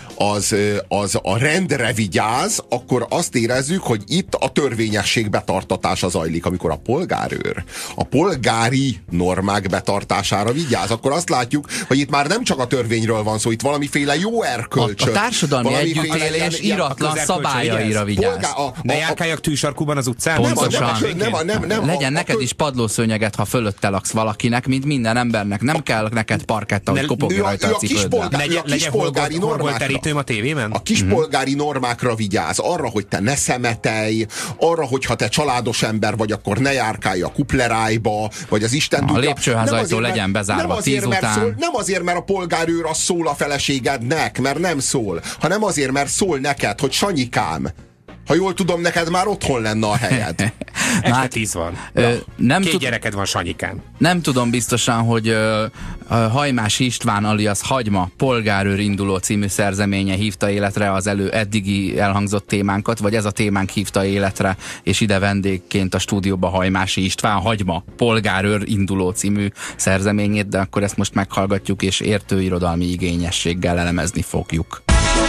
az a rendre vigyáz, akkor azt érezzük, hogy itt a törvényesség betartatása zajlik. Amikor a polgárőr a polgári normák betartására vigyáz, akkor azt látjuk, hogy itt már nem csak a törvényről van szó, itt valamiféle jó erkölcsöt. A társadalmi együttélés iratlan szabályaira vigyáz. Ne járkáljak tűsarkúban az utcán? Pontosan. Legyen neked is padlószőnyeget, ha fölötte laksz valakinek, mint minden embernek. Nem kell neked parketta, hogy kopogja rajta a cipőddel. kispolgári normákra. A tévében? A kispolgári normákra vigyáz. Arra, hogy te ne szemetelj, arra, hogy ha te családos ember vagy, akkor ne járkálj a kuplerájba, vagy az Isten tudja. A lépcsőházajtó legyen bezárva 10 után. Nem azért, mert a polgárőr az szól a feleségednek, mert nem szól, hanem azért, mert szól neked, hogy Sanyikám, ha jól tudom, neked már otthon lenne a helyed. Este 10 van. Két gyereked van, Sanyikám. Nem tudom biztosan, hogy Hajmási István alias Hagyma polgárőr induló című szerzeménye hívta életre az eddigi elhangzott témánkat, vagy ez a témánk hívta életre, és ide vendégként a stúdióba Hajmási István Hagyma polgárőr induló című szerzeményét, de akkor ezt most meghallgatjuk, és értőirodalmi igényességgel elemezni fogjuk.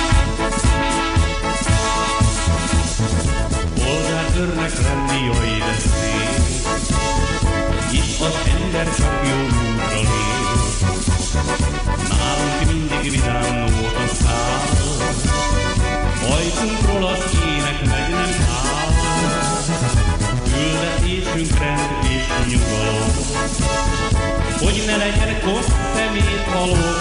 Polgárőrnek lenni, jaj, de szép. Itt az ember csak jó útra lép. Nálunk mindig vidám nóta száll. Ajtunkról az ének meg nem áll. Küldetésünk rend és nyugalom, hogy ne legyen kossz szemét halom.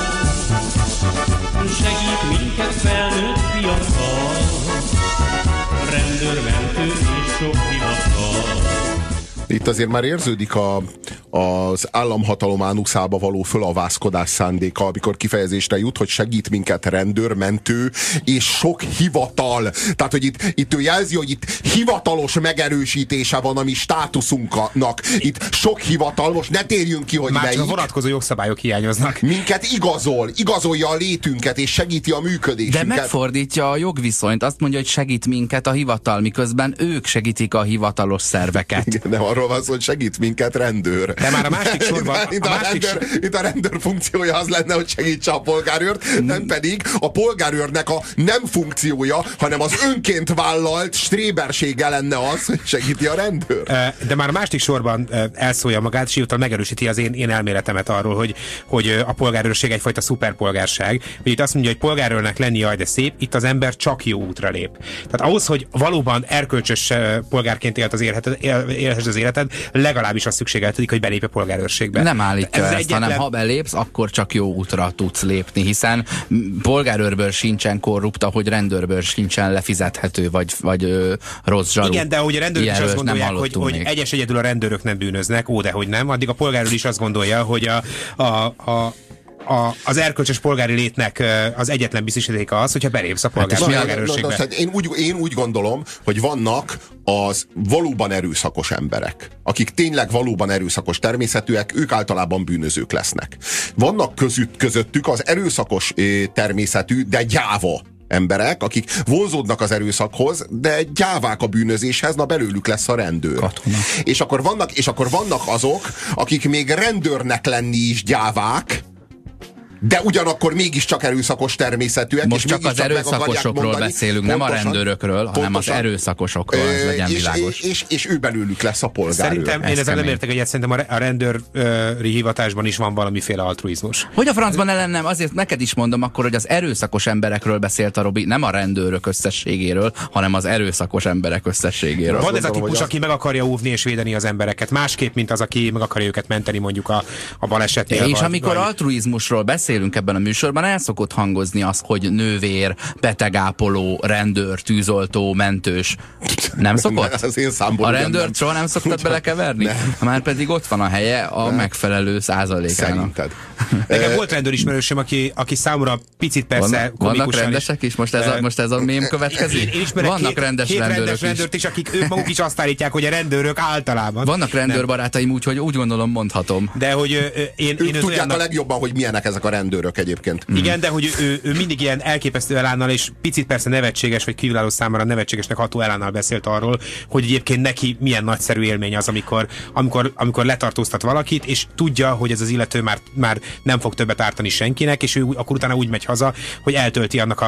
Segít minket felnőtt fiatal, rendőrmentő és sok hivatal. Itt azért már érződik az államhatalom ánuszába való fölavászkodás szándéka, amikor kifejezésre jut, hogy segít minket rendőr, mentő és sok hivatal. Tehát, hogy itt ő jelzi, hogy itt hivatalos megerősítése van a mi státuszunknak. Itt sok hivatal, most ne térjünk ki, hogy már melyik. Már a vonatkozó jogszabályok hiányoznak. Minket igazolja a létünket és segíti a működésünket. De megfordítja a jogviszonyt, azt mondja, hogy segít minket a hivatal, miközben ők segítik a hivatalos szerveket. Igen, nem arról van szó, hogy segít minket rendőr. De már a másik sorban... Itt a rendőr funkciója az lenne, hogy segítse a polgárőrt, nem pedig a polgárőrnek a nem funkciója, hanem az önként vállalt strébersége lenne az, hogy segíti a rendőr. De már a másik sorban elszólja magát, és utána megerősíti az én elméletemet arról, hogy a polgárőrség egyfajta szuperpolgárság. Hogy itt azt mondja, hogy polgárőrnek lenni, jaj, de szép, itt az ember csak jó útra lép. Tehát ahhoz, hogy valóban erkölcsös polgárként élhess az életed, legalábbis azt szükségeltetik, hogy belépj a polgárőrségbe. Nem állítja ezt, hanem ha belépsz, akkor csak jó útra tudsz lépni, hiszen polgárőrből sincsen korrupt, ahogy rendőrből sincsen lefizethető, vagy rossz zsaru. Igen, de ahogy a rendőrök is azt gondolják, hogy egyedül a rendőrök nem bűnöznek, dehogy nem, addig a polgárőr is azt gondolja, hogy az erkölcsös polgári létnek az egyetlen biztosítéka az, hogyha belépsz a polgárőrségbe. Én úgy gondolom, hogy vannak az valóban erőszakos emberek, akik tényleg valóban erőszakos természetűek, ők általában bűnözők lesznek. Vannak közöttük az erőszakos természetű, de gyáva emberek, akik vonzódnak az erőszakhoz, de gyávák a bűnözéshez, na belőlük lesz a rendőr. Katona. És akkor vannak azok, akik még rendőrnek lenni is gyávák, de ugyanakkor mégiscsak erőszakos természetűek. Most csak az erőszakosokról beszélünk, pontosan, nem a rendőrökről, hanem az erőszakosokról, ez legyen világos. És ő belőlük lesz a polgárőr. Szerintem, én ezzel nem értek egyet, szerintem a rendőri hivatásban is van valamiféle altruizmus. Hogy a francban ne lennem, azért neked is mondom akkor, hogy az erőszakos emberekről beszélt a Robi, nem a rendőrök összességéről, hanem az erőszakos emberek összességéről. Van ez a típus, aki meg akarja óvni és védeni az embereket, másképp, mint az, aki meg akarja őket menteni mondjuk a balesetnél. És amikor altruizmusról beszélünk ebben a műsorban, el szokott hangozni az, hogy nővér, betegápoló, rendőr, tűzoltó, mentős. Nem szokott? Az én számból a rendőrt soha nem szoktad belekeverni? Már pedig ott van a helye a megfelelő százalékának. Szerinted? Nekem volt rendőrismerősöm, aki számomra picit persze vannak rendesek is? Most ez a mém következik? Én ismerek vannak rendes rendőrök is, akik ők maguk is azt állítják, hogy a rendőrök általában. Vannak rendőrbarátaim, úgyhogy úgy gondolom mondhatom. De hogy ők tudják a legjobban, hogy milyenek ezek a rendőrök egyébként. Igen, de hogy ő mindig ilyen elképesztő elánnal, és picit persze nevetséges, vagy kívülálló számára nevetségesnek ható elánnal beszélt arról, hogy egyébként neki milyen nagyszerű élmény az, amikor letartóztat valakit, és tudja, hogy ez az illető már nem fog többet ártani senkinek, és ő akkor utána úgy megy haza, hogy eltölti annak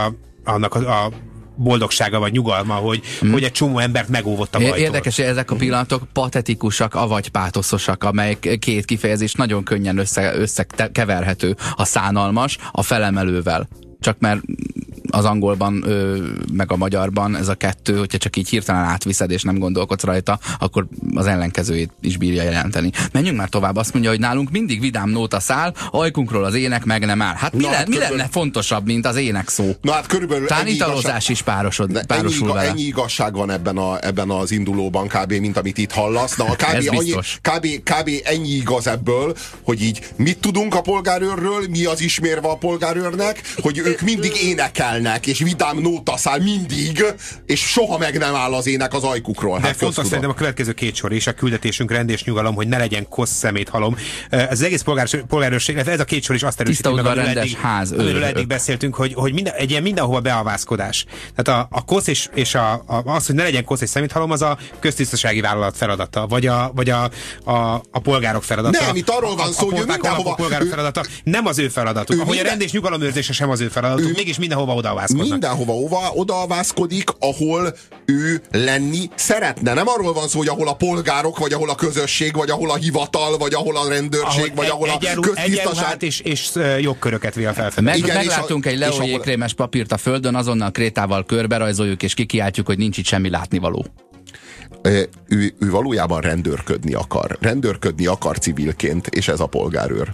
a boldogsága vagy nyugalma, hogy egy csomó embert megóvott a bajtól. Érdekes, hogy ezek a pillanatok patetikusak, avagy pátoszosak, amelyek két kifejezés nagyon könnyen összekeverhető. A szánalmas a felemelővel. Csak mert az angolban, meg a magyarban ez a kettő, hogyha csak így hirtelen átviszed és nem gondolkodsz rajta, akkor az ellenkezőjét is bírja jelenteni. Menjünk már tovább, azt mondja, hogy nálunk mindig vidám nóta száll, ajkunkról az ének meg nem áll. Hát mi lenne fontosabb, mint az ének szó? Na hát körülbelül talán italozás is párosul vele. Ennyi igazság van ebben az indulóban kb. Mint amit itt hallasz. Na, kb. Ennyi igaz ebből, hogy így mit tudunk a polgárőrről, mi az ismérve a polgárőrnek, hogy ők mindig énekelnek, és vidám nóta száll mindig, és soha meg nem áll az ének az ajkukról. De fontos szerintem a következő két sor és a küldetésünk rend és nyugalom, hogy ne legyen kosz szemét halom. Ez az egész polgárőrség, ez a két sor is azt erősíti meg, amiről eddig beszéltünk, hogy egy ilyen mindenhova beavázkodás. Tehát a kosz és az, hogy ne legyen kosz és szemét halom, az a köztisztasági vállalat feladata, vagy a polgárok feladata. Nem, itt arról van szó, hogy mindenhova... A polgárok feladata, nem az ő feladatuk. Ahogy a rend és nyugalomőrzése sem az ő feladatuk, mégis mindenhova odaavázkodnak. Mindenhova odaavázkodik, ahol ő lenni szeretne. Nem arról van szó, hogy ahol a polgárok, vagy ahol a közösség, vagy ahol a hivatal, vagy ahol a rendőrség, vagy ahol a köztisztaság... és jogköröket vél felfedni. Meglátunk egy leójékrémes papírt a földön, azonnal krétával körberajzoljuk, és kikiáltjuk, hogy nincs itt semmi látnivaló. Ő valójában rendőrködni akar. Rendőrködni akar civilként, és ez a polgárőr.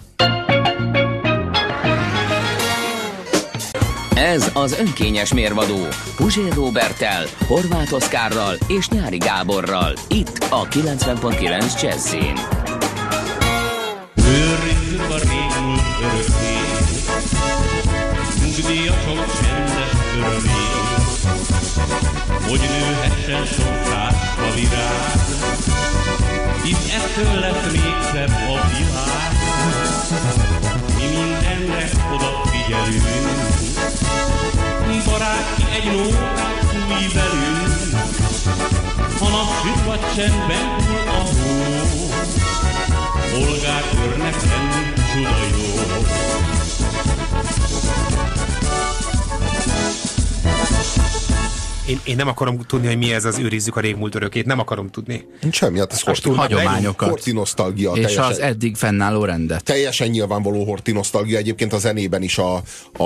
Ez az önkényes mérvadó Puzsér Róberttel, Horváth Oszkárral és Nyári Gáborral. Itt a 90.9 Jazzin. Őrizzük a régmúlt örökét, nyugdíjasok csendes örömét, hogy nőhessen sok társa virág, hisz ettől lesz még szebb a világ. Mi mindenre odafigyelünk, barátki egy nótát fúj velünk, ha napsüt vagy csendben hull a hó, polgárőrnek lenni csuda jó. Én nem akarom tudni, hogy mi ez az őrizzük a régmúlt örökét. Nem akarom tudni. Semmi, hát ez hagyományokat. Horthy nosztalgia. És teljesen, az eddig fennálló rendet. Teljesen nyilvánvaló horthy nosztalgia. Egyébként a zenében is a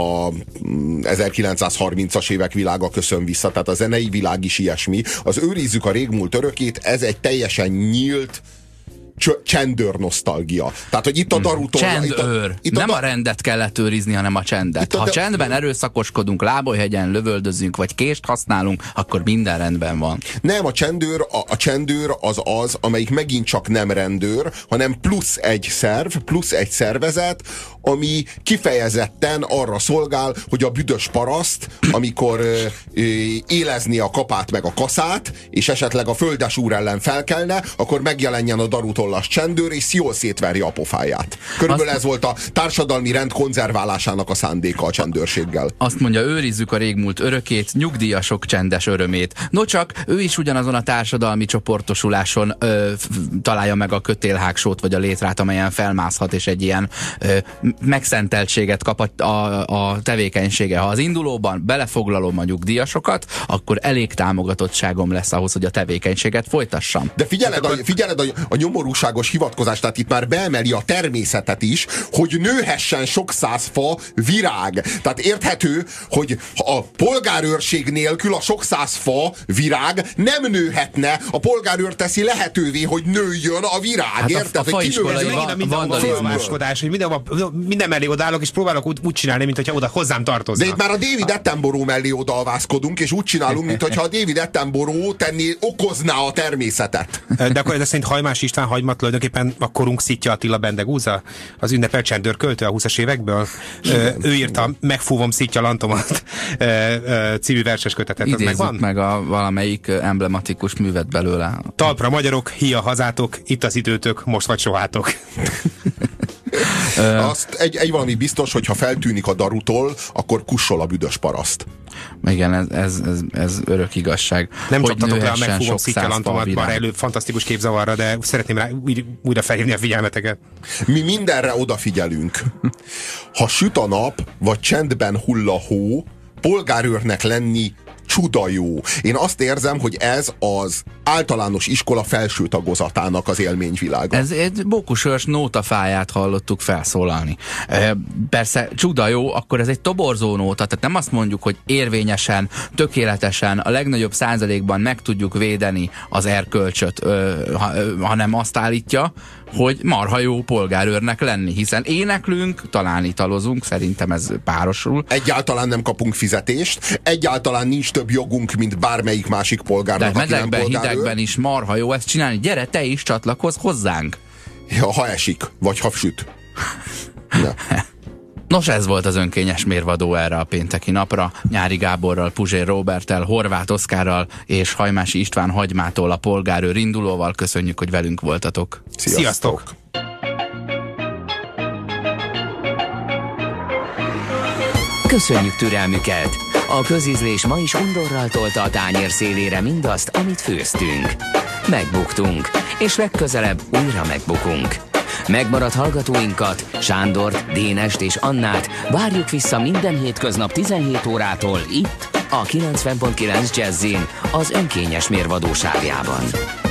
1930-as évek világa köszön vissza. Tehát a zenei világ is ilyesmi. Az őrizzük a régmúlt örökét, ez egy teljesen nyílt csendőr nosztalgia. Tehát, hogy itt a darútól... Csendőr. Nem a rendet kellett őrizni, hanem a csendet. Ha csendben erőszakoskodunk, lábojhegyen lövöldözünk, vagy kést használunk, akkor minden rendben van. Nem, a csendőr az, amelyik megint csak nem rendőr, hanem plusz egy szerv, plusz egy szervezet, ami kifejezetten arra szolgál, hogy a büdös paraszt, amikor élezni a kapát meg a kaszát, és esetleg a földesúr ellen felkelne, akkor megjelenjen a darutollas csendőr, és jól szétverje a pofáját. Körülbelül ez volt a társadalmi rend konzerválásának a szándéka a csendőrséggel. Azt mondja, őrizzük a régmúlt örökét, nyugdíjasok csendes örömét. No csak, ő is ugyanazon a társadalmi csoportosuláson találja meg a kötélhágsót, vagy a létrát, amelyen felmászhat, és egy ilyen megszenteltséget kap a tevékenysége. Ha az indulóban belefoglalom a nyugdíjasokat, akkor elég támogatottságom lesz ahhoz, hogy a tevékenységet folytassam. De figyeled a nyomorúságos hivatkozás, tehát itt már beemeli a természetet is, hogy nőhessen sok száz fa virág. Tehát érthető, hogy a polgárőrség nélkül a sok száz fa virág nem nőhetne. A polgárőr teszi lehetővé, hogy nőjön a virág. Hát érted? a faiskolai vandalizmuskodás, hogy minden mellé odaállok, és próbálok úgy csinálni, mint hogyha oda hozzám tartozna. De itt már a David Attenborough mellé odaavázkodunk, és úgy csinálunk, mint hogyha a David Attenborough okozná a természetet. De akkor ez szerint Hajmás István Hagymat tulajdonképpen a korunk Szitja Attila Bendegúza, az ünnepelt csendőrköltő a 20-as évekből. Ő írta Megfúvom Szitja Lantomat című verses kötetet. Idézzük meg a valamelyik emblematikus művet belőle. Talpra magyarok, híja hazátok, itt az időtök, most vagy sohátok. Azt egy valami biztos, hogy ha feltűnik a darutól, akkor kussol a büdös paraszt. Igen, ez örök igazság. Nem csaptatok le a Megfúvom Szitja Lantomat már elő fantasztikus képzavarra, de szeretném rá újra felhívni a figyelmeteket. Mi mindenre odafigyelünk. Ha süt a nap, vagy csendben hull a hó, polgárőrnek lenni csuda jó. Én azt érzem, hogy ez az általános iskola felső tagozatának az élményvilága. Ez egy bókusörs nótafáját hallottuk felszólalni. Persze csuda jó, akkor ez egy toborzó nóta, tehát nem azt mondjuk, hogy érvényesen, tökéletesen, a legnagyobb százalékban meg tudjuk védeni az erkölcsöt, hanem azt állítja, hogy marha jó polgárőrnek lenni, hiszen éneklünk, talán italozunk, szerintem ez párosul. Egyáltalán nem kapunk fizetést, egyáltalán nincs több jogunk, mint bármelyik másik polgárnak, de aki nem mezekben, polgárőr. hidegben is marha jó ezt csinálni. Gyere, te is csatlakozz hozzánk. Ja, ha esik, vagy ha süt. Ja. Nos, ez volt az önkényes mérvadó erre a pénteki napra. Nyári Gáborral, Puzsér Róberttel, Horváth Oszkárral és Hajmási István Hagymától, a polgárőr indulóval köszönjük, hogy velünk voltatok. Sziasztok! Köszönjük türelmüket! A közízlés ma is undorral tolta a tányér szélére mindazt, amit főztünk. Megbuktunk, és legközelebb újra megbukunk. Megmaradt hallgatóinkat, Sándort, Dénest és Annát várjuk vissza minden hétköznap 17 órától itt, a 90.9 Jazzin, az önkényes mérvadóságában.